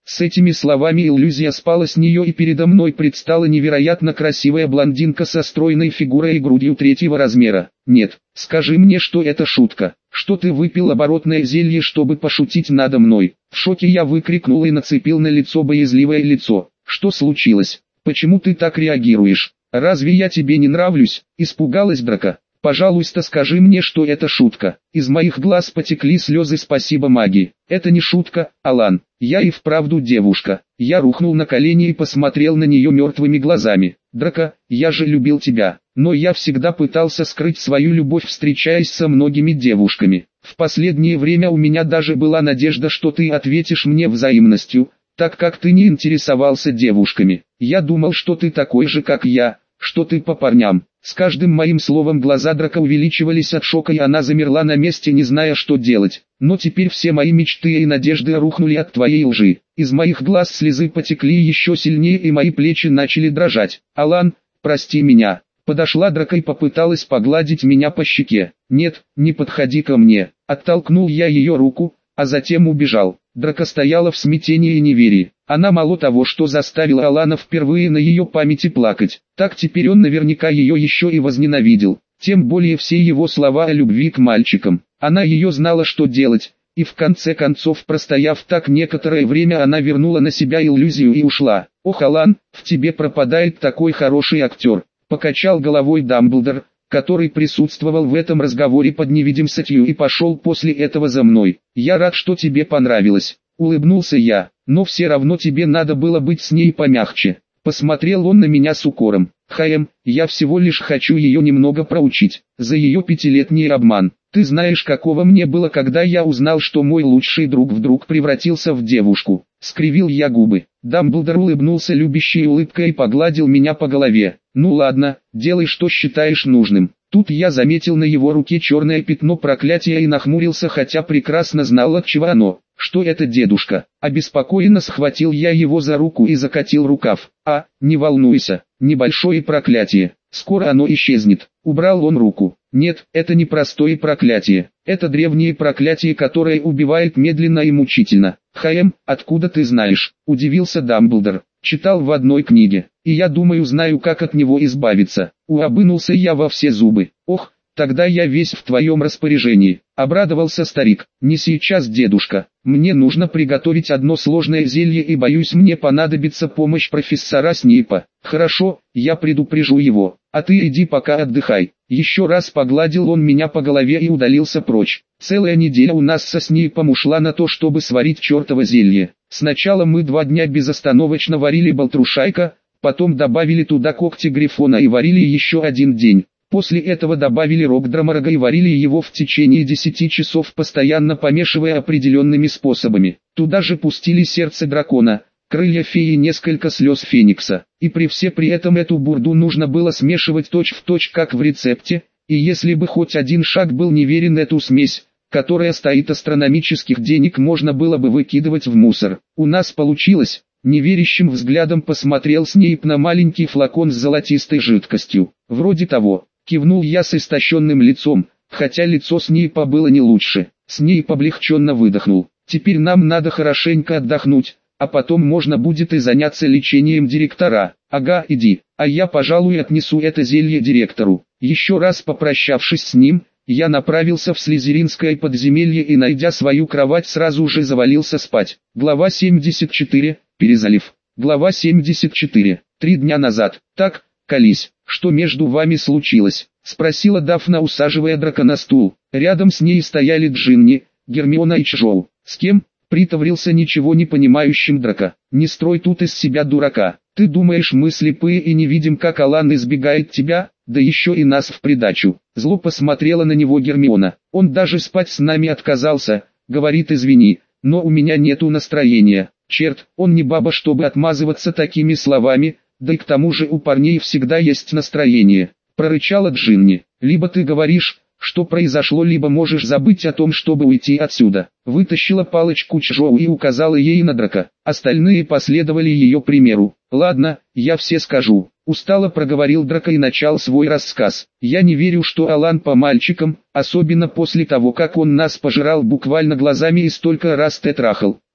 С этими словами иллюзия спала с нее, и передо мной предстала невероятно красивая блондинка со стройной фигурой и грудью третьего размера. Нет, скажи мне, что это шутка, что ты выпил оборотное зелье, чтобы пошутить надо мной. В шоке я выкрикнул и нацепил на лицо боязливое лицо. Что случилось? Почему ты так реагируешь? Разве я тебе не нравлюсь? Испугалась Драко. Пожалуйста, скажи мне, что это шутка. Из моих глаз потекли слезы. Спасибо магии. Это не шутка, Алан. Я и вправду девушка. Я рухнул на колени и посмотрел на нее мертвыми глазами. Драко, я же любил тебя. Но я всегда пытался скрыть свою любовь, встречаясь со многими девушками. В последнее время у меня даже была надежда, что ты ответишь мне взаимностью, так как ты не интересовался девушками. Я думал, что ты такой же, как я, что ты по парням. С каждым моим словом глаза Драко увеличивались от шока, и она замерла на месте, не зная, что делать. Но теперь все мои мечты и надежды рухнули от твоей лжи. Из моих глаз слезы потекли еще сильнее, и мои плечи начали дрожать. Алан, прости меня. Подошла Драко и попыталась погладить меня по щеке. Нет, не подходи ко мне. Оттолкнул я ее руку, а затем убежал. Драко стояла в смятении и неверии. Она мало того, что заставила Алана впервые на ее памяти плакать, так теперь он наверняка ее еще и возненавидел. Тем более все его слова о любви к мальчикам. Она ее знала, что делать, и в конце концов, простояв так некоторое время, она вернула на себя иллюзию и ушла. «Ох, Алан, в тебе пропадает такой хороший актер», — покачал головой Дамблдор, который присутствовал в этом разговоре под невидимостью и пошел после этого за мной. «Я рад, что тебе понравилось», — улыбнулся я, — «но все равно тебе надо было быть с ней помягче». Посмотрел он на меня с укором. «Хаем, я всего лишь хочу ее немного проучить, за ее пятилетний обман. Ты знаешь, каково мне было, когда я узнал, что мой лучший друг вдруг превратился в девушку». Скривил я губы. Дамблдор улыбнулся любящей улыбкой и погладил меня по голове. «Ну ладно, делай, что считаешь нужным». Тут я заметил на его руке черное пятно проклятия и нахмурился, хотя прекрасно знал, от чего оно. «Что это, дедушка?» Обеспокоенно схватил я его за руку и закатил рукав. «А, не волнуйся, небольшое проклятие. Скоро оно исчезнет». Убрал он руку. «Нет, это не простое проклятие. Это древнее проклятие, которое убивает медленно и мучительно». «Хаем, откуда ты знаешь?» – удивился Дамблдор. «Читал в одной книге, и я думаю, знаю, как от него избавиться». Уобынулся я во все зубы. «Ох, тогда я весь в твоем распоряжении», — обрадовался старик. «Не сейчас, дедушка. Мне нужно приготовить одно сложное зелье, и боюсь, мне понадобится помощь профессора Снейпа». «Хорошо, я предупрежу его, а ты иди пока отдыхай». Еще раз погладил он меня по голове и удалился прочь. Целая неделя у нас со Снейпом ушла на то, чтобы сварить чертово зелье. Сначала мы два дня безостановочно варили балтрушайка, потом добавили туда когти грифона и варили еще один день. После этого добавили рог драморога и варили его в течение десяти часов, постоянно помешивая определенными способами. Туда же пустили сердце дракона, крылья феи и несколько слез феникса. И при все при этом эту бурду нужно было смешивать точь-в-точь, как в рецепте, и если бы хоть один шаг был неверен, эту смесь, которая стоит астрономических денег, можно было бы выкидывать в мусор. У нас получилось. Неверящим взглядом посмотрел Снейп на маленький флакон с золотистой жидкостью. «Вроде того», — кивнул я с истощенным лицом, хотя лицо Снейпа было не лучше. Снейп облегченно выдохнул. «Теперь нам надо хорошенько отдохнуть, а потом можно будет и заняться лечением директора». «Ага, иди, а я, пожалуй, отнесу это зелье директору». Еще раз попрощавшись с ним, я направился в Слизеринское подземелье и, найдя свою кровать, сразу же завалился спать. Глава семьдесят четыре. Перезалив. Глава семьдесят четыре. Три дня назад. «Так, колись, что между вами случилось?» — спросила Дафна, усаживая Драко на стул. Рядом с ней стояли Джинни, Гермиона и Чжоу. «С кем?» — притворился ничего не понимающим Драко. «Не строй тут из себя дурака. Ты думаешь, мы слепые и не видим, как Алан избегает тебя, да еще и нас в придачу?» Зло посмотрела на него Гермиона. «Он даже спать с нами отказался, говорит, извини, но у меня нету настроения». «Черт, он не баба, чтобы отмазываться такими словами, да и к тому же у парней всегда есть настроение», — прорычала Джинни. «Либо ты говоришь, что произошло, либо можешь забыть о том, чтобы уйти отсюда». Вытащила палочку Чжоу и указала ей на Драко. Остальные последовали ее примеру. «Ладно, я все скажу», — устало проговорил Драко и начал свой рассказ. «Я не верю, что Алан по мальчикам, особенно после того, как он нас пожирал буквально глазами и столько раз тетрахал.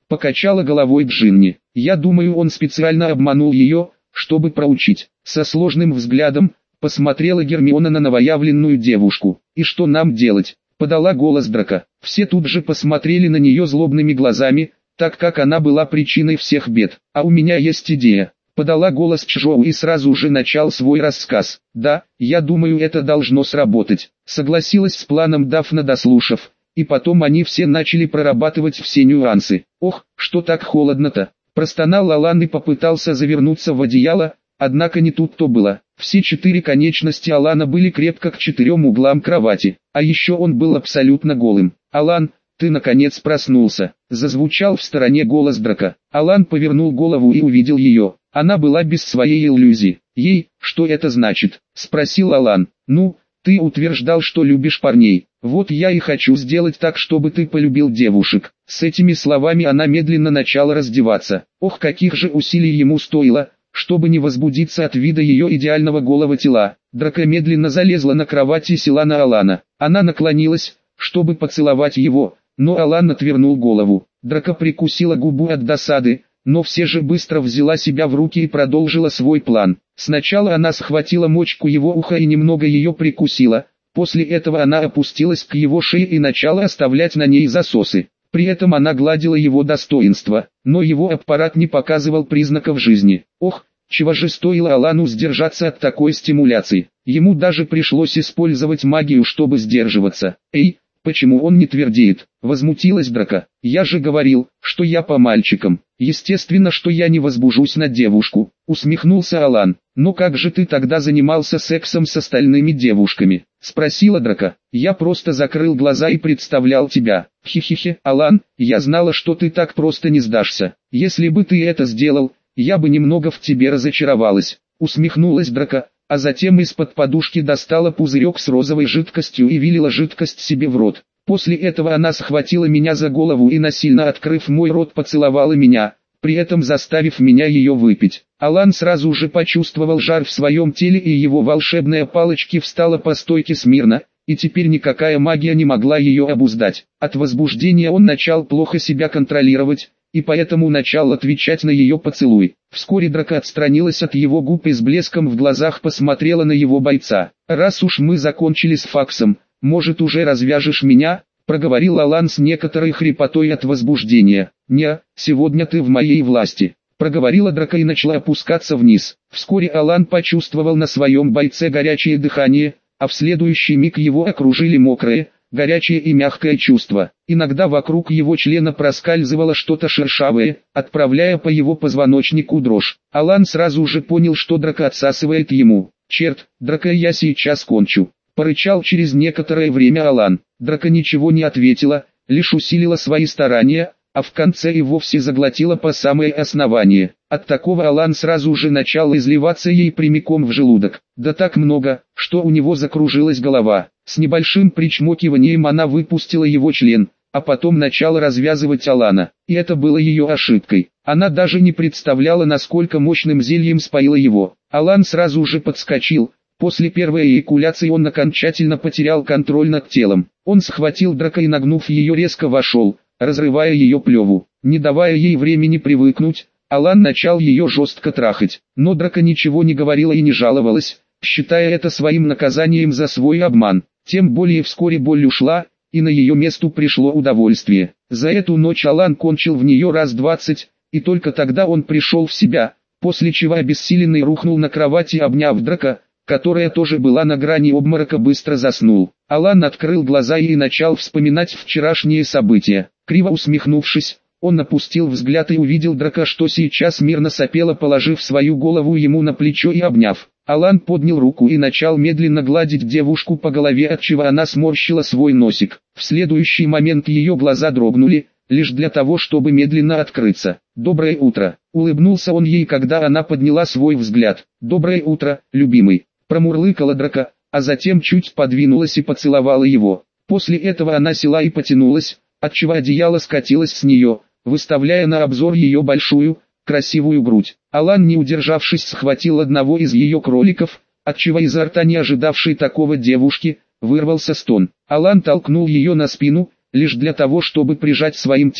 Покачала головой Джинни. Я думаю, он специально обманул ее, чтобы проучить. Со сложным взглядом посмотрела Гермиона на новоявленную девушку. И что нам делать? Подала голос Драко. Все тут же посмотрели на нее злобными глазами, так как она была причиной всех бед. А у меня есть идея. Подала голос Чжоу и сразу же начал свой рассказ. Да, я думаю, это должно сработать. Согласилась с планом Дафна, дослушав. И потом они все начали прорабатывать все нюансы. Ох, что так холодно-то. Простонал Алан и попытался завернуться в одеяло, однако не тут-то было. Все четыре конечности Алана были крепко к четырем углам кровати, а еще он был абсолютно голым. «Алан, ты наконец проснулся», — зазвучал в стороне голос Драко. Алан повернул голову и увидел ее. Она была без своей иллюзии. «Ей, что это значит?» — спросил Алан. «Ну, ты утверждал, что любишь парней. Вот я и хочу сделать так, чтобы ты полюбил девушек». С этими словами она медленно начала раздеваться. Ох, каких же усилий ему стоило, чтобы не возбудиться от вида ее идеального голого тела. Драко медленно залезла на кровать и села на Алана. Она наклонилась, чтобы поцеловать его, но Алан отвернул голову. Драко прикусила губу от досады, но все же быстро взяла себя в руки и продолжила свой план. Сначала она схватила мочку его уха и немного ее прикусила, после этого она опустилась к его шее и начала оставлять на ней засосы. При этом она гладила его достоинство, но его аппарат не показывал признаков жизни. Ох, чего же стоило Алану сдержаться от такой стимуляции. Ему даже пришлось использовать магию, чтобы сдерживаться. «Эй, почему он не твердеет?» — возмутилась Драко. «Я же говорил, что я по мальчикам. Естественно, что я не возбужусь на девушку», — усмехнулся Алан. «Но как же ты тогда занимался сексом с остальными девушками?» — спросила Драко. «Я просто закрыл глаза и представлял тебя». «Хи-хи-хи, Алан, я знала, что ты так просто не сдашься. Если бы ты это сделал, я бы немного в тебе разочаровалась», — усмехнулась Драко, а затем из-под подушки достала пузырек с розовой жидкостью и вылила жидкость себе в рот. После этого она схватила меня за голову и, насильно открыв мой рот, поцеловала меня, при этом заставив меня ее выпить. Алан сразу же почувствовал жар в своем теле, и его волшебная палочка встала по стойке смирно, и теперь никакая магия не могла ее обуздать. От возбуждения он начал плохо себя контролировать, и поэтому начал отвечать на ее поцелуй. Вскоре Драко отстранилась от его губ и с блеском в глазах посмотрела на его бойца. «Раз уж мы закончили с факсом, может, уже развяжешь меня?» — проговорил Алан с некоторой хрипотой от возбуждения. «Не, сегодня ты в моей власти», — проговорила Драко и начала опускаться вниз. Вскоре Алан почувствовал на своем бойце горячее дыхание, а в следующий миг его окружили мокрые, горячее и мягкое чувство. Иногда вокруг его члена проскальзывало что-то шершавое, отправляя по его позвоночнику дрожь. Алан сразу же понял, что Драко отсасывает ему. «Черт, Драко, я сейчас кончу», — порычал через некоторое время Алан. Драко ничего не ответила, лишь усилила свои старания, а в конце и вовсе заглотила по самое основание. От такого Алан сразу же начал изливаться ей прямиком в желудок. Да так много, что у него закружилась голова. С небольшим причмокиванием она выпустила его член, а потом начала развязывать Алана. И это было ее ошибкой. Она даже не представляла, насколько мощным зельем споила его. Алан сразу же подскочил. После первой эякуляции он окончательно потерял контроль над телом. Он схватил Драко и, нагнув ее, резко вошел, разрывая ее плеву. Не давая ей времени привыкнуть, Алан начал ее жестко трахать. Но Драко ничего не говорила и не жаловалась, считая это своим наказанием за свой обман. Тем более вскоре боль ушла, и на ее место пришло удовольствие. За эту ночь Алан кончил в нее раз двадцать, и только тогда он пришел в себя, после чего обессиленный рухнул на кровати, обняв Драко, которая тоже была на грани обморока, быстро заснул. Алан открыл глаза и начал вспоминать вчерашние события. Криво усмехнувшись, он опустил взгляд и увидел Драко, что сейчас мирно сопела, положив свою голову ему на плечо и обняв. Алан поднял руку и начал медленно гладить девушку по голове, отчего она сморщила свой носик. В следующий момент ее глаза дрогнули, лишь для того, чтобы медленно открыться. «Доброе утро», — улыбнулся он ей, когда она подняла свой взгляд. «Доброе утро, любимый», — промурлыкала Драко, а затем чуть подвинулась и поцеловала его. После этого она села и потянулась, отчего одеяло скатилось с нее, выставляя на обзор ее большую, красивую грудь. Алан, не удержавшись, схватил одного из ее кроликов, отчего изо рта не ожидавшей такого девушки вырвался стон. Алан толкнул ее на спину, лишь для того, чтобы прижать своим телом.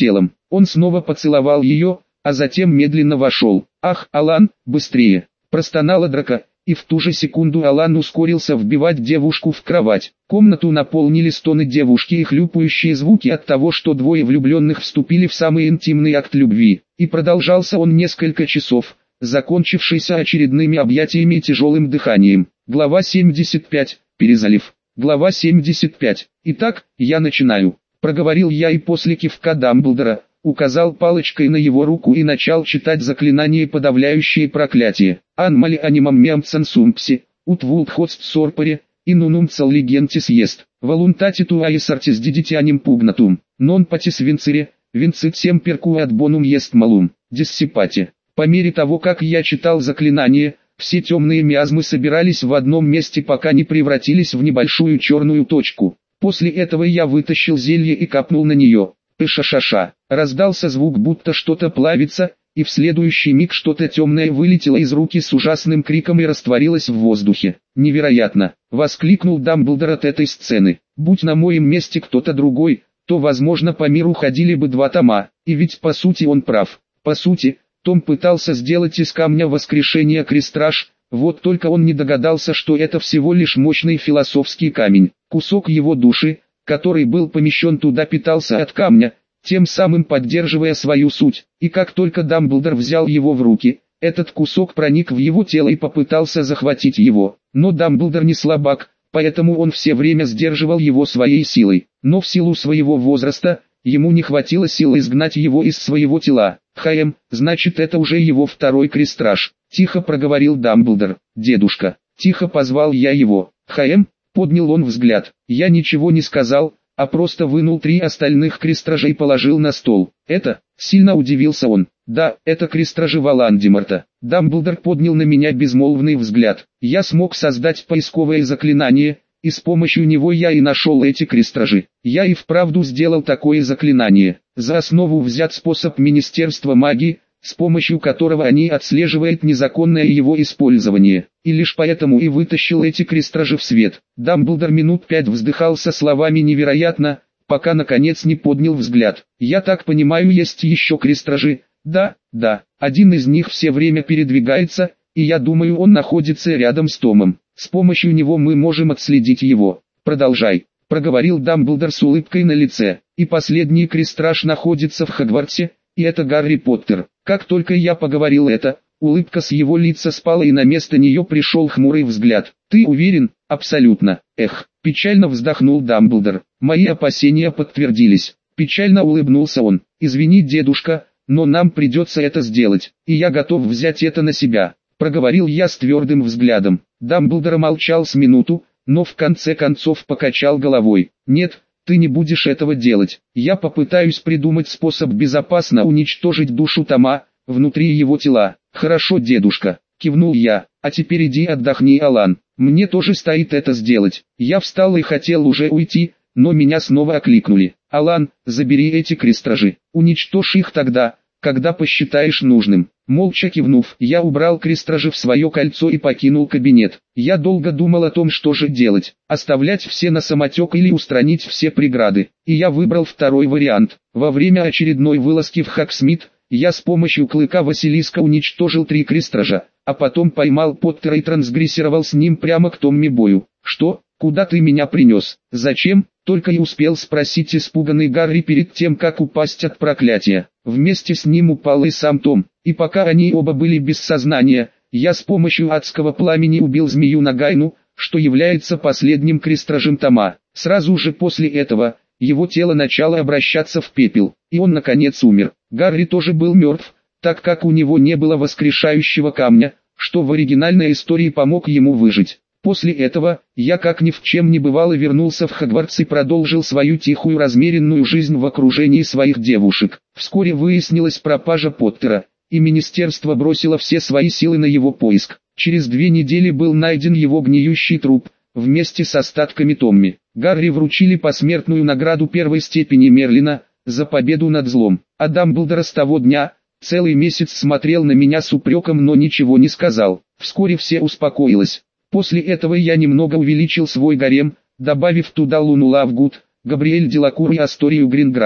Он снова поцеловал ее, а затем медленно вошел. «Ах, Алан, быстрее!» – простонала Драка, и в ту же секунду Алан ускорился вбивать девушку в кровать. Комнату наполнили стоны девушки и хлюпающие звуки от того, что двое влюбленных вступили в самый интимный акт любви. И продолжался он несколько часов, закончившийся очередными объятиями и тяжелым дыханием. Глава семьдесят пять. Перезалив. Глава семьдесят пять. «Итак, я начинаю», – проговорил я, и после кивка Дамблдора указал палочкой на его руку и начал читать заклинание, подавляющее проклятие. «Анмали анимам мямцан сумпси, утвулт хост сорпаре, инунумцал легентис ест, волунтатиту аисартис дидитяним пугнатум, нон патис винцире, винцит семперку от бонум ест малум, диссипати». По мере того, как я читал заклинание, все темные миазмы собирались в одном месте, пока не превратились в небольшую черную точку. После этого я вытащил зелье и капнул на нее. Пыша-ша-ша. Раздался звук, будто что-то плавится, и в следующий миг что-то темное вылетело из руки с ужасным криком и растворилось в воздухе. «Невероятно!» — воскликнул Дамблдор от этой сцены. «Будь на моем месте кто-то другой, то, возможно, по миру ходили бы два тома, и ведь по сути он прав. По сути, Том пытался сделать из камня воскрешения крестраж, вот только он не догадался, что это всего лишь мощный философский камень. Кусок его души, который был помещен туда, питался от камня, тем самым поддерживая свою суть. И как только Дамблдор взял его в руки, этот кусок проник в его тело и попытался захватить его. Но Дамблдор не слабак, поэтому он все время сдерживал его своей силой. Но в силу своего возраста, ему не хватило сил изгнать его из своего тела. «Хаем, значит, это уже его второй крестраж», — тихо проговорил Дамблдор. «Дедушка». Тихо позвал я его. «Хаем?» — поднял он взгляд. Я ничего не сказал, а просто вынул три остальных крестража и положил на стол. «Это?» — сильно удивился он. «Да, это крестражи Волан-де-Морта». Дамблдор поднял на меня безмолвный взгляд. Я смог создать поисковое заклинание, и с помощью него я и нашел эти крестражи. Я и вправду сделал такое заклинание. За основу взят способ Министерства магии, с помощью которого они отслеживают незаконное его использование. И лишь поэтому и вытащил эти крестражи в свет. Дамблдор минут пять вздыхал со словами «невероятно», пока наконец не поднял взгляд. «Я так понимаю, есть еще крестражи?» «Да, да, один из них все время передвигается, и я думаю, он находится рядом с Томом. С помощью него мы можем отследить его». «Продолжай», — проговорил Дамблдор с улыбкой на лице. «И последний крестраж находится в Хогвартсе, и это Гарри Поттер». Как только я поговорил это, улыбка с его лица спала, и на место нее пришел хмурый взгляд. «Ты уверен?» «Абсолютно». «Эх», — печально вздохнул Дамблдор. «Мои опасения подтвердились». Печально улыбнулся он. «Извини, дедушка, но нам придется это сделать, и я готов взять это на себя», — проговорил я с твердым взглядом. Дамблдор молчал с минуту, но в конце концов покачал головой. «Нет, ты не будешь этого делать. Я попытаюсь придумать способ безопасно уничтожить душу Тома, внутри его тела». «Хорошо, дедушка», — кивнул я. «А теперь иди отдохни, Алан. Мне тоже стоит это сделать». Я встал и хотел уже уйти, но меня снова окликнули. «Алан, забери эти крестражи. Уничтожь их тогда, когда посчитаешь нужным». Молча кивнув, я убрал крестражи в свое кольцо и покинул кабинет. Я долго думал о том, что же делать, оставлять все на самотек или устранить все преграды. И я выбрал второй вариант. Во время очередной вылазки в Хогсмит, я с помощью клыка Василиска уничтожил три крестража, а потом поймал Поттера и трансгрессировал с ним прямо к Томми Бою. «Что? Куда ты меня принес? Зачем?» Только и успел спросить испуганный Гарри перед тем, как упасть от проклятия. Вместе с ним упал и сам Том, и пока они оба были без сознания, я с помощью адского пламени убил змею Нагайну, что является последним крестражем Тома. Сразу же после этого, его тело начало обращаться в пепел, и он наконец умер. Гарри тоже был мертв, так как у него не было воскрешающего камня, что в оригинальной истории помог ему выжить. После этого, я как ни в чем не бывало вернулся в Хогвартс и продолжил свою тихую размеренную жизнь в окружении своих девушек. Вскоре выяснилась пропажа Поттера, и министерство бросило все свои силы на его поиск. Через две недели был найден его гниющий труп, вместе с остатками Томми. Гарри вручили посмертную награду первой степени Мерлина, за победу над злом. А Дамблдор с того дня, целый месяц смотрел на меня с упреком, но ничего не сказал. Вскоре все успокоилось. После этого я немного увеличил свой гарем, добавив туда Луну Лавгуд, Габриэль Делакур и Асторию Гринграсс.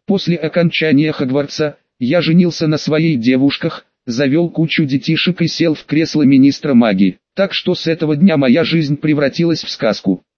После окончания Хогвартса, я женился на своей девушках, завел кучу детишек и сел в кресло министра магии. Так что с этого дня моя жизнь превратилась в сказку.